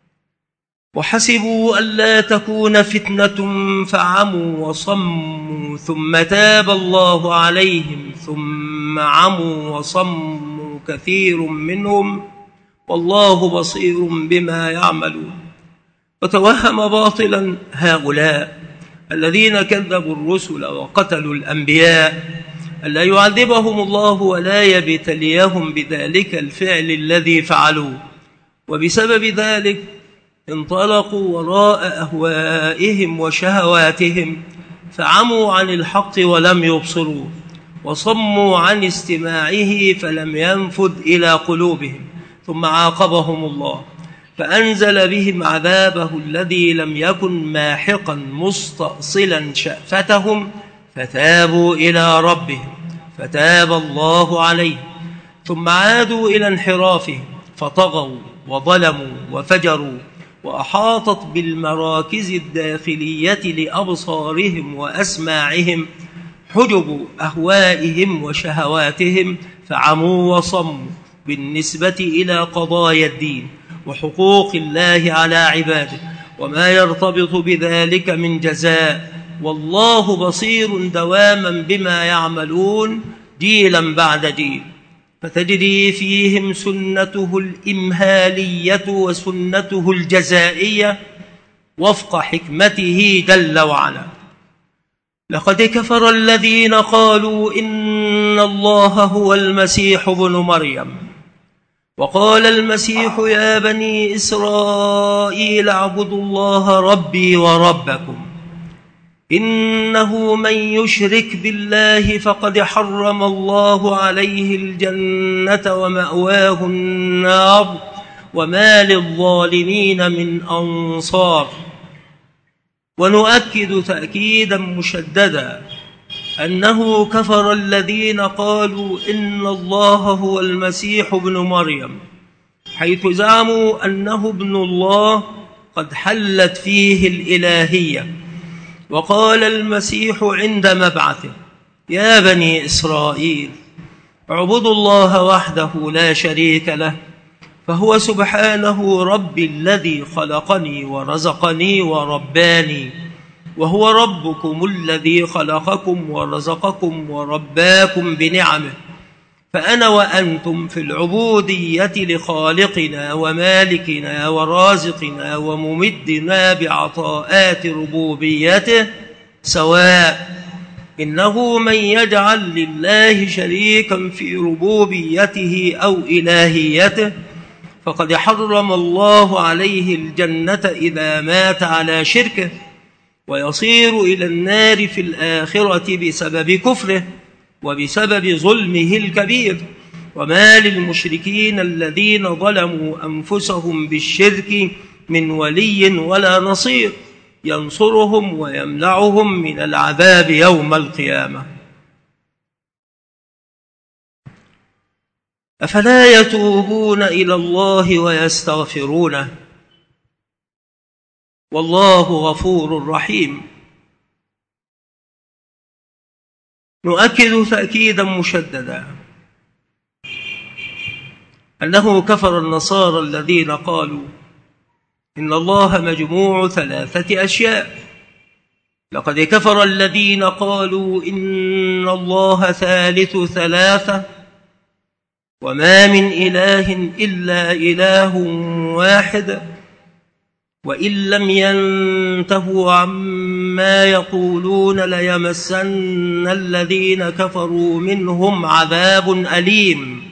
وحسبوا ألا تكون فتنة فعموا وصموا ثم تاب الله عليهم ثم عموا وصموا كثير منهم والله بصير بما يعملون. وتوهم باطلا هؤلاء الذين كذبوا الرسل وقتلوا الأنبياء ألا يعذبهم الله ولا يبتليهم بذلك الفعل الذي فعلوه، وبسبب ذلك انطلقوا وراء أهوائهم وشهواتهم فعموا عن الحق ولم يبصروه، وصموا عن استماعه فلم ينفذ إلى قلوبهم، ثم عاقبهم الله فأنزل بهم عذابه الذي لم يكن ماحقا مستأصلا شأفتهم فتابوا إلى ربهم فتاب الله عليهم، ثم عادوا إلى انحرافهم فطغوا وظلموا وفجروا، وأحاطت بالمراكز الداخلية لأبصارهم وأسماعهم حجب أهوائهم وشهواتهم فعموا وصموا بالنسبة إلى قضايا الدين وحقوق الله على عباده وما يرتبط بذلك من جزاء، والله بصير دواما بما يعملون جيلا بعد جيل. فتجري فيهم سنته الإمهالية وسنته الجزائية وفق حكمته جل وعلا. لقد كفر الذين قالوا إن الله هو المسيح ابن مريم، وقال المسيح يا بني إسرائيل اعبدوا الله ربي وربكم إنه من يشرك بالله فقد حرم الله عليه الجنة ومأواه النار وما للظالمين من أنصار. ونؤكد تأكيدا مشددا أنه كفر الذين قالوا إن الله هو المسيح ابن مريم، حيث زعموا أنه ابن الله قد حلت فيه الإلهية. وقال المسيح عند مبعثه يا بني إسرائيل اعبدوا الله وحده لا شريك له فهو سبحانه ربي الذي خلقني ورزقني ورباني، وهو ربكم الذي خلقكم ورزقكم ورباكم بنعمه، فأنا وأنتم في العبودية لخالقنا ومالكنا ورازقنا وممدنا بعطاءات ربوبيته سواء. إنه من يجعل لله شريكا في ربوبيته أو إلهيته فقد حرم الله عليه الجنة إذا مات على شركه، ويصير إلى النار في الآخرة بسبب كفره وبسبب ظلمه الكبير. وما للمشركين الذين ظلموا أنفسهم بالشرك من ولي ولا نصير ينصرهم ويمنعهم من العذاب يوم القيامة. أفلا يتوبون إلى الله ويستغفرونه والله غفور رحيم. نؤكد تأكيدا مشددا أنه كفر النصارى الذين قالوا إن الله مجموع ثلاثة أشياء. لقد كفر الذين قالوا إن الله ثالث ثلاثة وما من إله إلا إله واحد وإن لم ينتهوا عما يقولون ليمسن الذين كفروا منهم عذاب أليم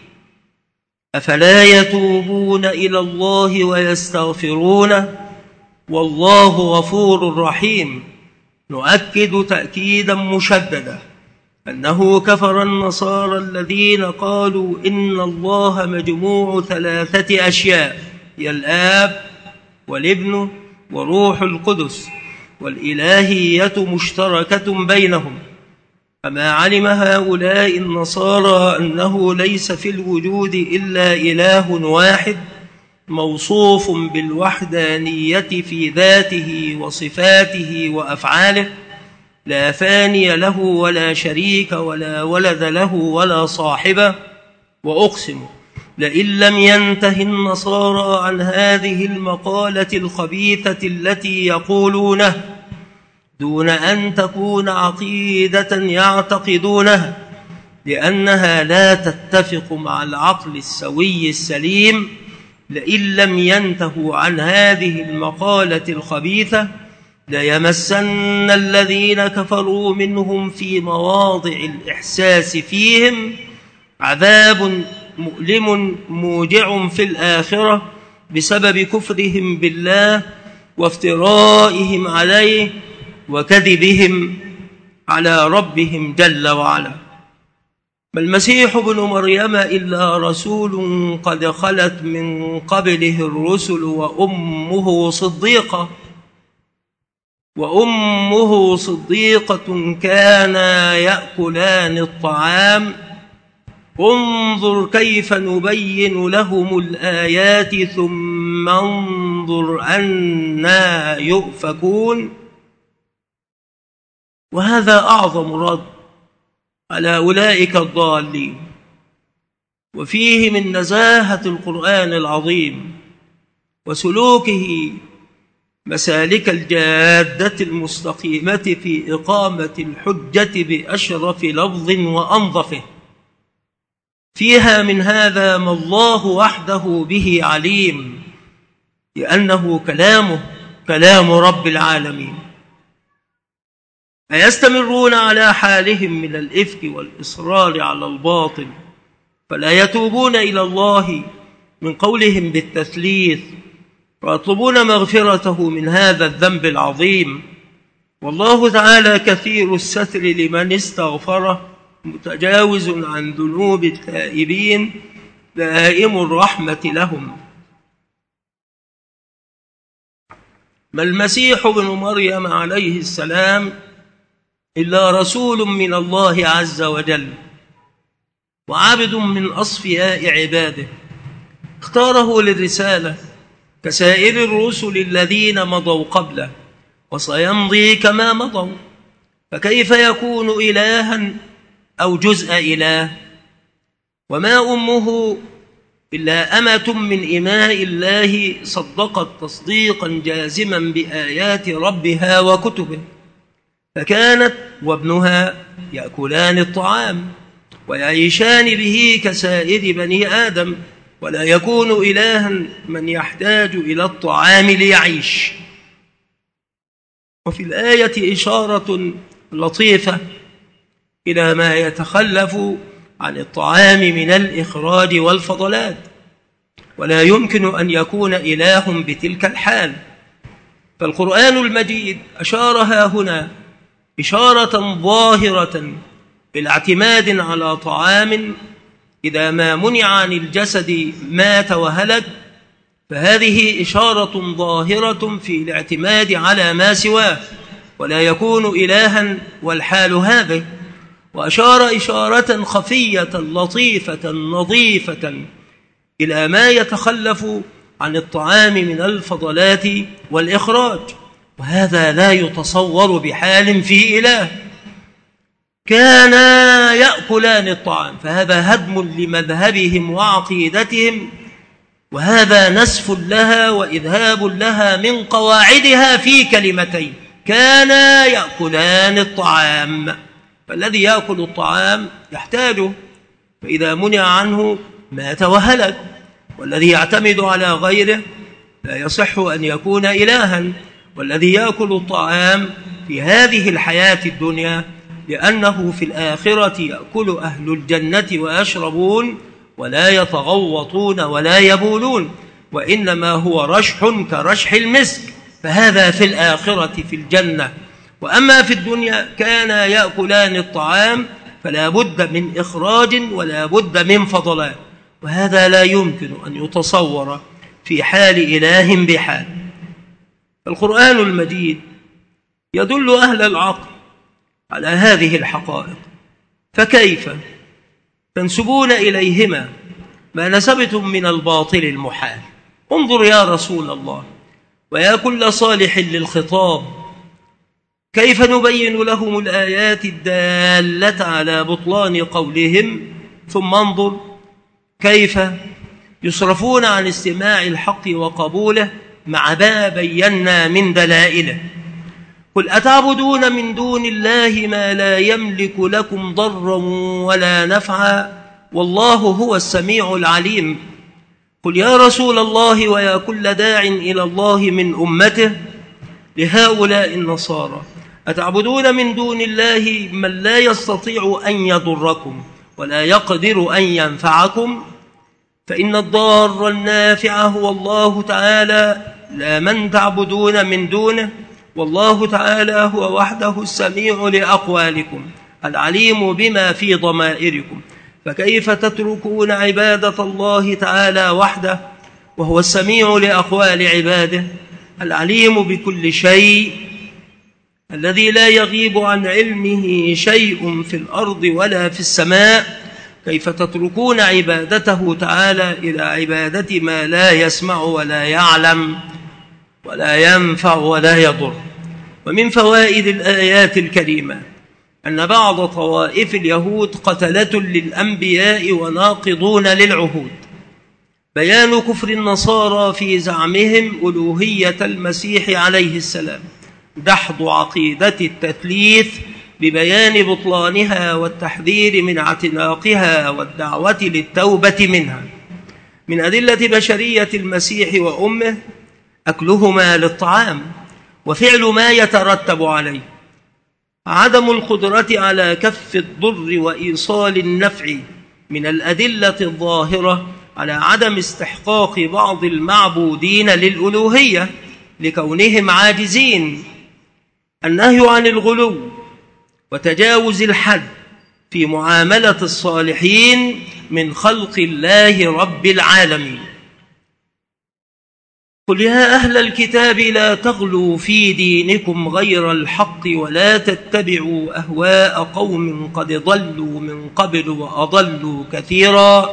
أفلا يتوبون إلى الله ويستغفرونه والله غفور رحيم. نؤكد تأكيدا مشددا أنه كفر النصارى الذين قالوا إن الله مجموع ثلاثة أشياء هي الآب والابن وروح القدس، والإلهية مشتركة بينهم. فما علم هؤلاء النصارى أنه ليس في الوجود إلا إله واحد موصوف بالوحدانية في ذاته وصفاته وأفعاله، لا ثاني له ولا شريك ولا ولد له ولا صاحبة. وأقسم لئن لم ينته النصارى عن هذه المقالة الخبيثة التي يقولونه دون أن تكون عقيدة يعتقدونها، لأنها لا تتفق مع العقل السوي السليم، لئن لم ينتهوا عن هذه المقالة الخبيثة ليمسن الذين كفروا منهم في مواضع الإحساس فيهم عذاب مؤلم موجع في الآخرة بسبب كفرهم بالله وافترائهم عليه وكذبهم على ربهم جل وعلا. ما المسيح ابن مريم إلا رسول قد خلت من قبله الرسل وأمه صديقة وأمه صديقة كانا يأكلان الطعام انظر كيف نبين لهم الآيات ثم انظر أنا يؤفكون. وهذا أعظم رد على أولئك الضالين، وفيه من نزاهة القرآن العظيم وسلوكه مسالك الجادة المستقيمة في إقامة الحجة بأشرف لفظ وأنظفه. فيها من هذا ما الله وحده به عليم، لأنه كلامه كلام رب العالمين. أيستمرون على حالهم من الإفك والإصرار على الباطل فلا يتوبون إلى الله من قولهم بالتثليث ويطلبون مغفرته من هذا الذنب العظيم؟ والله تعالى كثير الستر لمن استغفره متجاوز عن ذنوب التائبين دائم الرحمة لهم. ما المسيح ابن مريم عليه السلام إلا رسول من الله عز وجل وعبد من أصفياء عباده، اختاره للرسالة كسائر الرسل الذين مضوا قبله وسيمضي كما مضوا، فكيف يكون إلها أو جزء إله؟ وما أمه إلا أمة من إماء الله صدقت تصديقا جازما بآيات ربها وكتبه، فكانت وابنها يأكلان الطعام ويعيشان به كسائر بني آدم، ولا يكون إلها من يحتاج إلى الطعام ليعيش. وفي الآية إشارة لطيفة إلى ما يتخلف عن الطعام من الإخراج والفضلات، ولا يمكن أن يكون إله بتلك الحال. فالقرآن المجيد أشارها هنا إشارة ظاهرة بالاعتماد على طعام إذا ما منع عن الجسد مات وهلك، فهذه إشارة ظاهرة في الاعتماد على ما سواه، ولا يكون إلها والحال هذه. وأشار إشارة خفية لطيفة نظيفة إلى ما يتخلف عن الطعام من الفضلات والإخراج، وهذا لا يتصور بحال في إله. كانا يأكلان الطعام، فهذا هدم لمذهبهم وعقيدتهم، وهذا نسف لها وإذهاب لها من قواعدها في كلمتين: كانا يأكلان الطعام. فالذي يأكل الطعام يحتاجه، فإذا منع عنه مات وهلك، والذي يعتمد على غيره لا يصح أن يكون إلها. والذي يأكل الطعام في هذه الحياة الدنيا لأنه في الآخرة يأكل أهل الجنة ويشربون ولا يتغوطون ولا يبولون، وإنما هو رشح كرشح المسك، فهذا في الآخرة في الجنة. وأما في الدنيا كان يأكلان الطعام، فلا بد من إخراج ولا بد من فضلات، وهذا لا يمكن أن يتصور في حال إله بحال. القرآن المجيد يدل أهل العقل على هذه الحقائق، فكيف تنسبون إليهما ما نسبتم من الباطل المحال؟ انظر يا رسول الله ويا كل صالح للخطاب، كيف نبين لهم الآيات الدالة على بطلان قولهم، ثم انظر كيف يصرفون عن استماع الحق وقبوله مع ما بينا من دلائله. قل أتعبدون من دون الله ما لا يملك لكم ضرا ولا نفعا والله هو السميع العليم. قل يا رسول الله ويا كل داع إلى الله من أمته لهؤلاء النصارى: أتعبدون من دون الله من لا يستطيع أن يضركم ولا يقدر أن ينفعكم، فإن الضار النافع هو الله تعالى لا من تعبدون من دونه، والله تعالى هو وحده السميع لأقوالكم العليم بما في ضمائركم. فكيف تتركون عبادة الله تعالى وحده وهو السميع لأقوال عباده العليم بكل شيء الذي لا يغيب عن علمه شيء في الأرض ولا في السماء؟ كيف تتركون عبادته تعالى إلى عبادة ما لا يسمع ولا يعلم ولا ينفع ولا يضر؟ ومن فوائد الآيات الكريمة أن بعض طوائف اليهود قتلة للأنبياء وناقضون للعهود، بيان كفر النصارى في زعمهم ألوهية المسيح عليه السلام، دحض عقيدة التثليث ببيان بطلانها والتحذير من اعتناقها والدعوة للتوبة منها. من أدلة بشرية المسيح وأمه أكلهما للطعام وفعل ما يترتب عليه، عدم القدرة على كف الضر وإيصال النفع من الأدلة الظاهرة على عدم استحقاق بعض المعبودين للألوهية لكونهم عاجزين، النهي عن الغلو وتجاوز الحد في معاملة الصالحين من خلق الله رب العالمين. قل يا أهل الكتاب لا تغلوا في دينكم غير الحق ولا تتبعوا أهواء قوم قد ضلوا من قبل وأضلوا كثيرا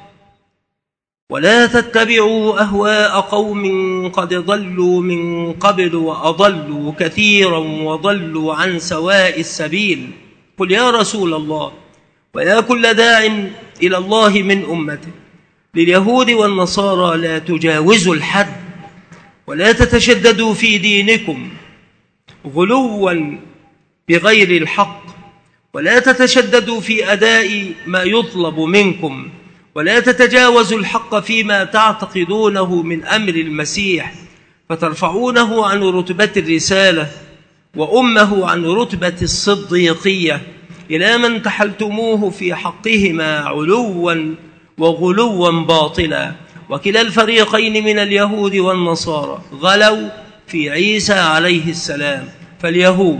ولا تتبعوا أهواء قوم قد ضلوا من قبل وأضلوا كثيرا وضلوا عن سواء السبيل. قل يا رسول الله ويا كل داع إلى الله من أمته لليهود والنصارى: لا تجاوزوا الحد ولا تتشددوا في دينكم غلوا بغير الحق، ولا تتشددوا في أداء ما يطلب منكم، ولا تتجاوزوا الحق فيما تعتقدونه من أمر المسيح فترفعونه عن رتبة الرسالة وأمه عن رتبة الصديقية إلى من تحلتموه في حقهما علوا وغلوا باطلا. وكلا الفريقين من اليهود والنصارى غلوا في عيسى عليه السلام، فاليهود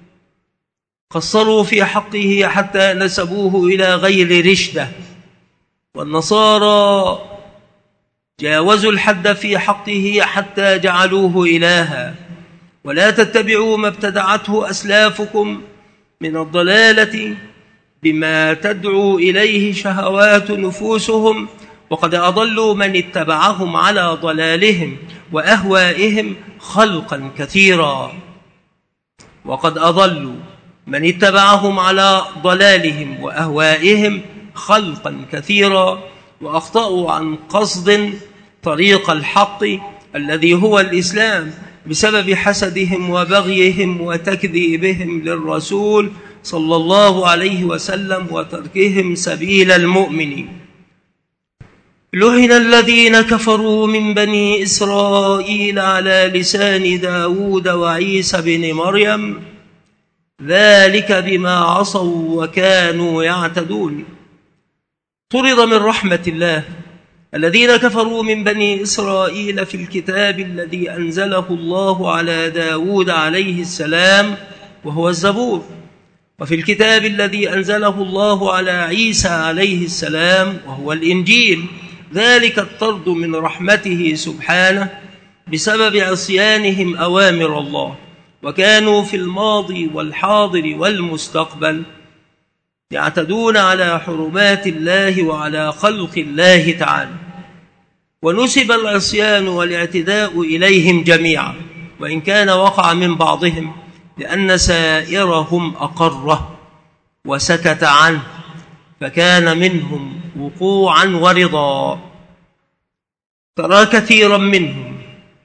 قصروا في حقه حتى نسبوه إلى غير رشدة، والنصارى جاوزوا الحد في حقه حتى جعلوه إلها. ولا تتبعوا ما ابتدعته أسلافكم من الضلالة بما تدعو إليه شهوات نفوسهم، وقد أضلوا من اتبعهم على ضلالهم وأهوائهم خلقا كثيرا. وقد أضلوا من اتبعهم على ضلالهم وأهوائهم خلقا كثيرا، وأخطأوا عن قصد طريق الحق الذي هو الإسلام بسبب حسدهم وبغيهم وتكذيبهم للرسول صلى الله عليه وسلم وتركهم سبيل المؤمنين. لعن الذين كفروا من بني إسرائيل على لسان داود وعيسى بن مريم ذلك بما عصوا وكانوا يعتدون. طرد من رحمة الله الذين كفروا من بني إسرائيل في الكتاب الذي أنزله الله على داود عليه السلام وهو الزبور، وفي الكتاب الذي أنزله الله على عيسى عليه السلام وهو الإنجيل، ذلك الطرد من رحمته سبحانه بسبب عصيانهم أوامر الله، وكانوا في الماضي والحاضر والمستقبل يعتدون على حرمات الله وعلى خلق الله تعالى. ونسب العصيان والاعتداء إليهم جميعا، وإن كان وقع من بعضهم لأن سائرهم أقره وسكت عنه، فكان منهم وقوعا ورضا. ترى كثيرا منهم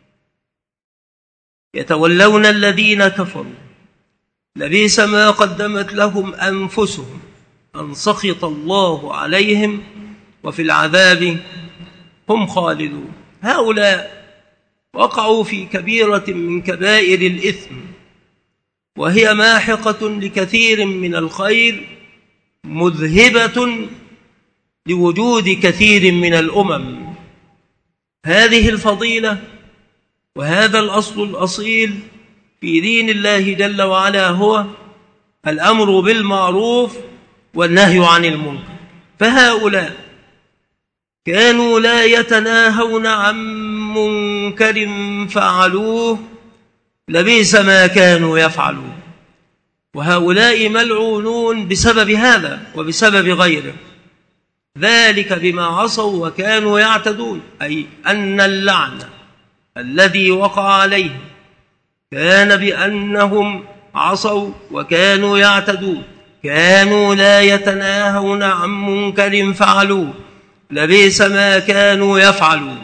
يتولون الذين كفروا، لبئس ما قدمت لهم أنفسهم أن سخط الله عليهم وفي العذاب هم خالدون. هؤلاء وقعوا في كبيرة من كبائر الإثم، وهي ماحقة لكثير من الخير مذهبة لوجود كثير من الأمم. هذه الفضيلة وهذا الأصل الأصيل في دين الله جل وعلا هو الأمر بالمعروف والنهي عن المنكر، فهؤلاء كانوا لا يتناهون عن منكر فعلوه لبئس ما كانوا يفعلون. وهؤلاء ملعونون بسبب هذا وبسبب غيره، ذلك بما عصوا وكانوا يعتدون، أي أن اللعن الذي وقع عليهم كان بأنهم عصوا وكانوا يعتدون، كانوا لا يتناهون عن منكر فعلوه لبئس ما كانوا يفعلون.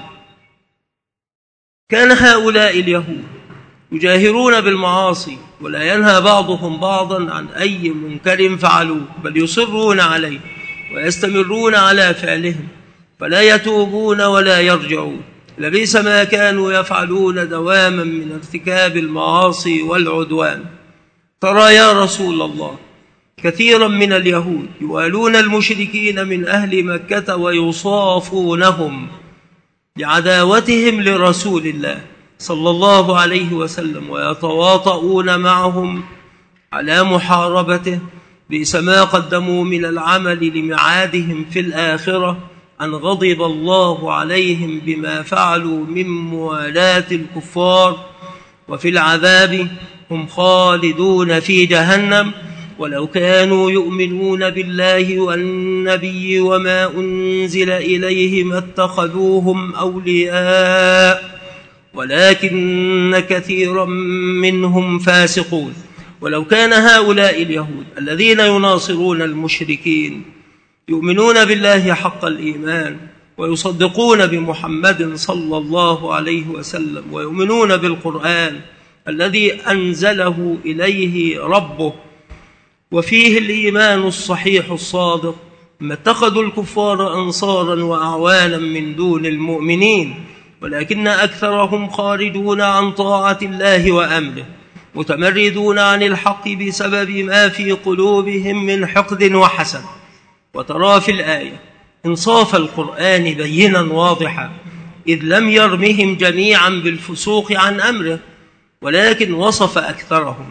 كان هؤلاء اليهود يجاهرون بالمعاصي ولا ينهى بعضهم بعضا عن أي منكر فعلوه، بل يصرون عليه ويستمرون على فعلهم فلا يتوبون ولا يرجعون، لبئس ما كانوا يفعلون دواما من ارتكاب المعاصي والعدوان. ترى يا رسول الله كثيرا من اليهود يوالون المشركين من أهل مكة ويصافونهم لعداوتهم لرسول الله صلى الله عليه وسلم، ويتواطؤون معهم على محاربته، بئس ما قدموا من العمل لمعادهم في الآخرة أن غضب الله عليهم بما فعلوا من موالاة الكفار، وفي العذاب هم خالدون في جهنم. ولو كانوا يؤمنون بالله والنبي وما أنزل إليه ما اتخذوهم أولياء ولكن كثيرا منهم فاسقون. ولو كان هؤلاء اليهود الذين يناصرون المشركين يؤمنون بالله حق الإيمان ويصدقون بمحمد صلى الله عليه وسلم ويؤمنون بالقرآن الذي أنزله إليه ربه وفيه الإيمان الصحيح الصادق، ما اتخذوا الكفار أنصارا وأعوانا من دون المؤمنين، ولكن أكثرهم خارجون عن طاعة الله وأمره متمردون عن الحق بسبب ما في قلوبهم من حقد وحسد. وترى في الآية إنصاف القرآن بينا واضحا، إذ لم يرمهم جميعا بالفسوق عن أمره، ولكن وصف أكثرهم،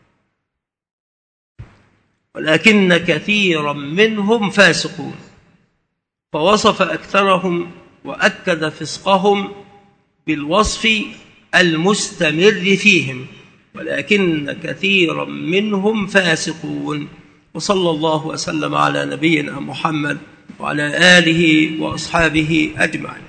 ولكن كثيرا منهم فاسقون، فوصف أكثرهم وأكد فسقهم بالوصف المستمر فيهم، ولكن كثيرا منهم فاسقون. وصلى الله وسلم على نبينا محمد وعلى آله وأصحابه أجمعين.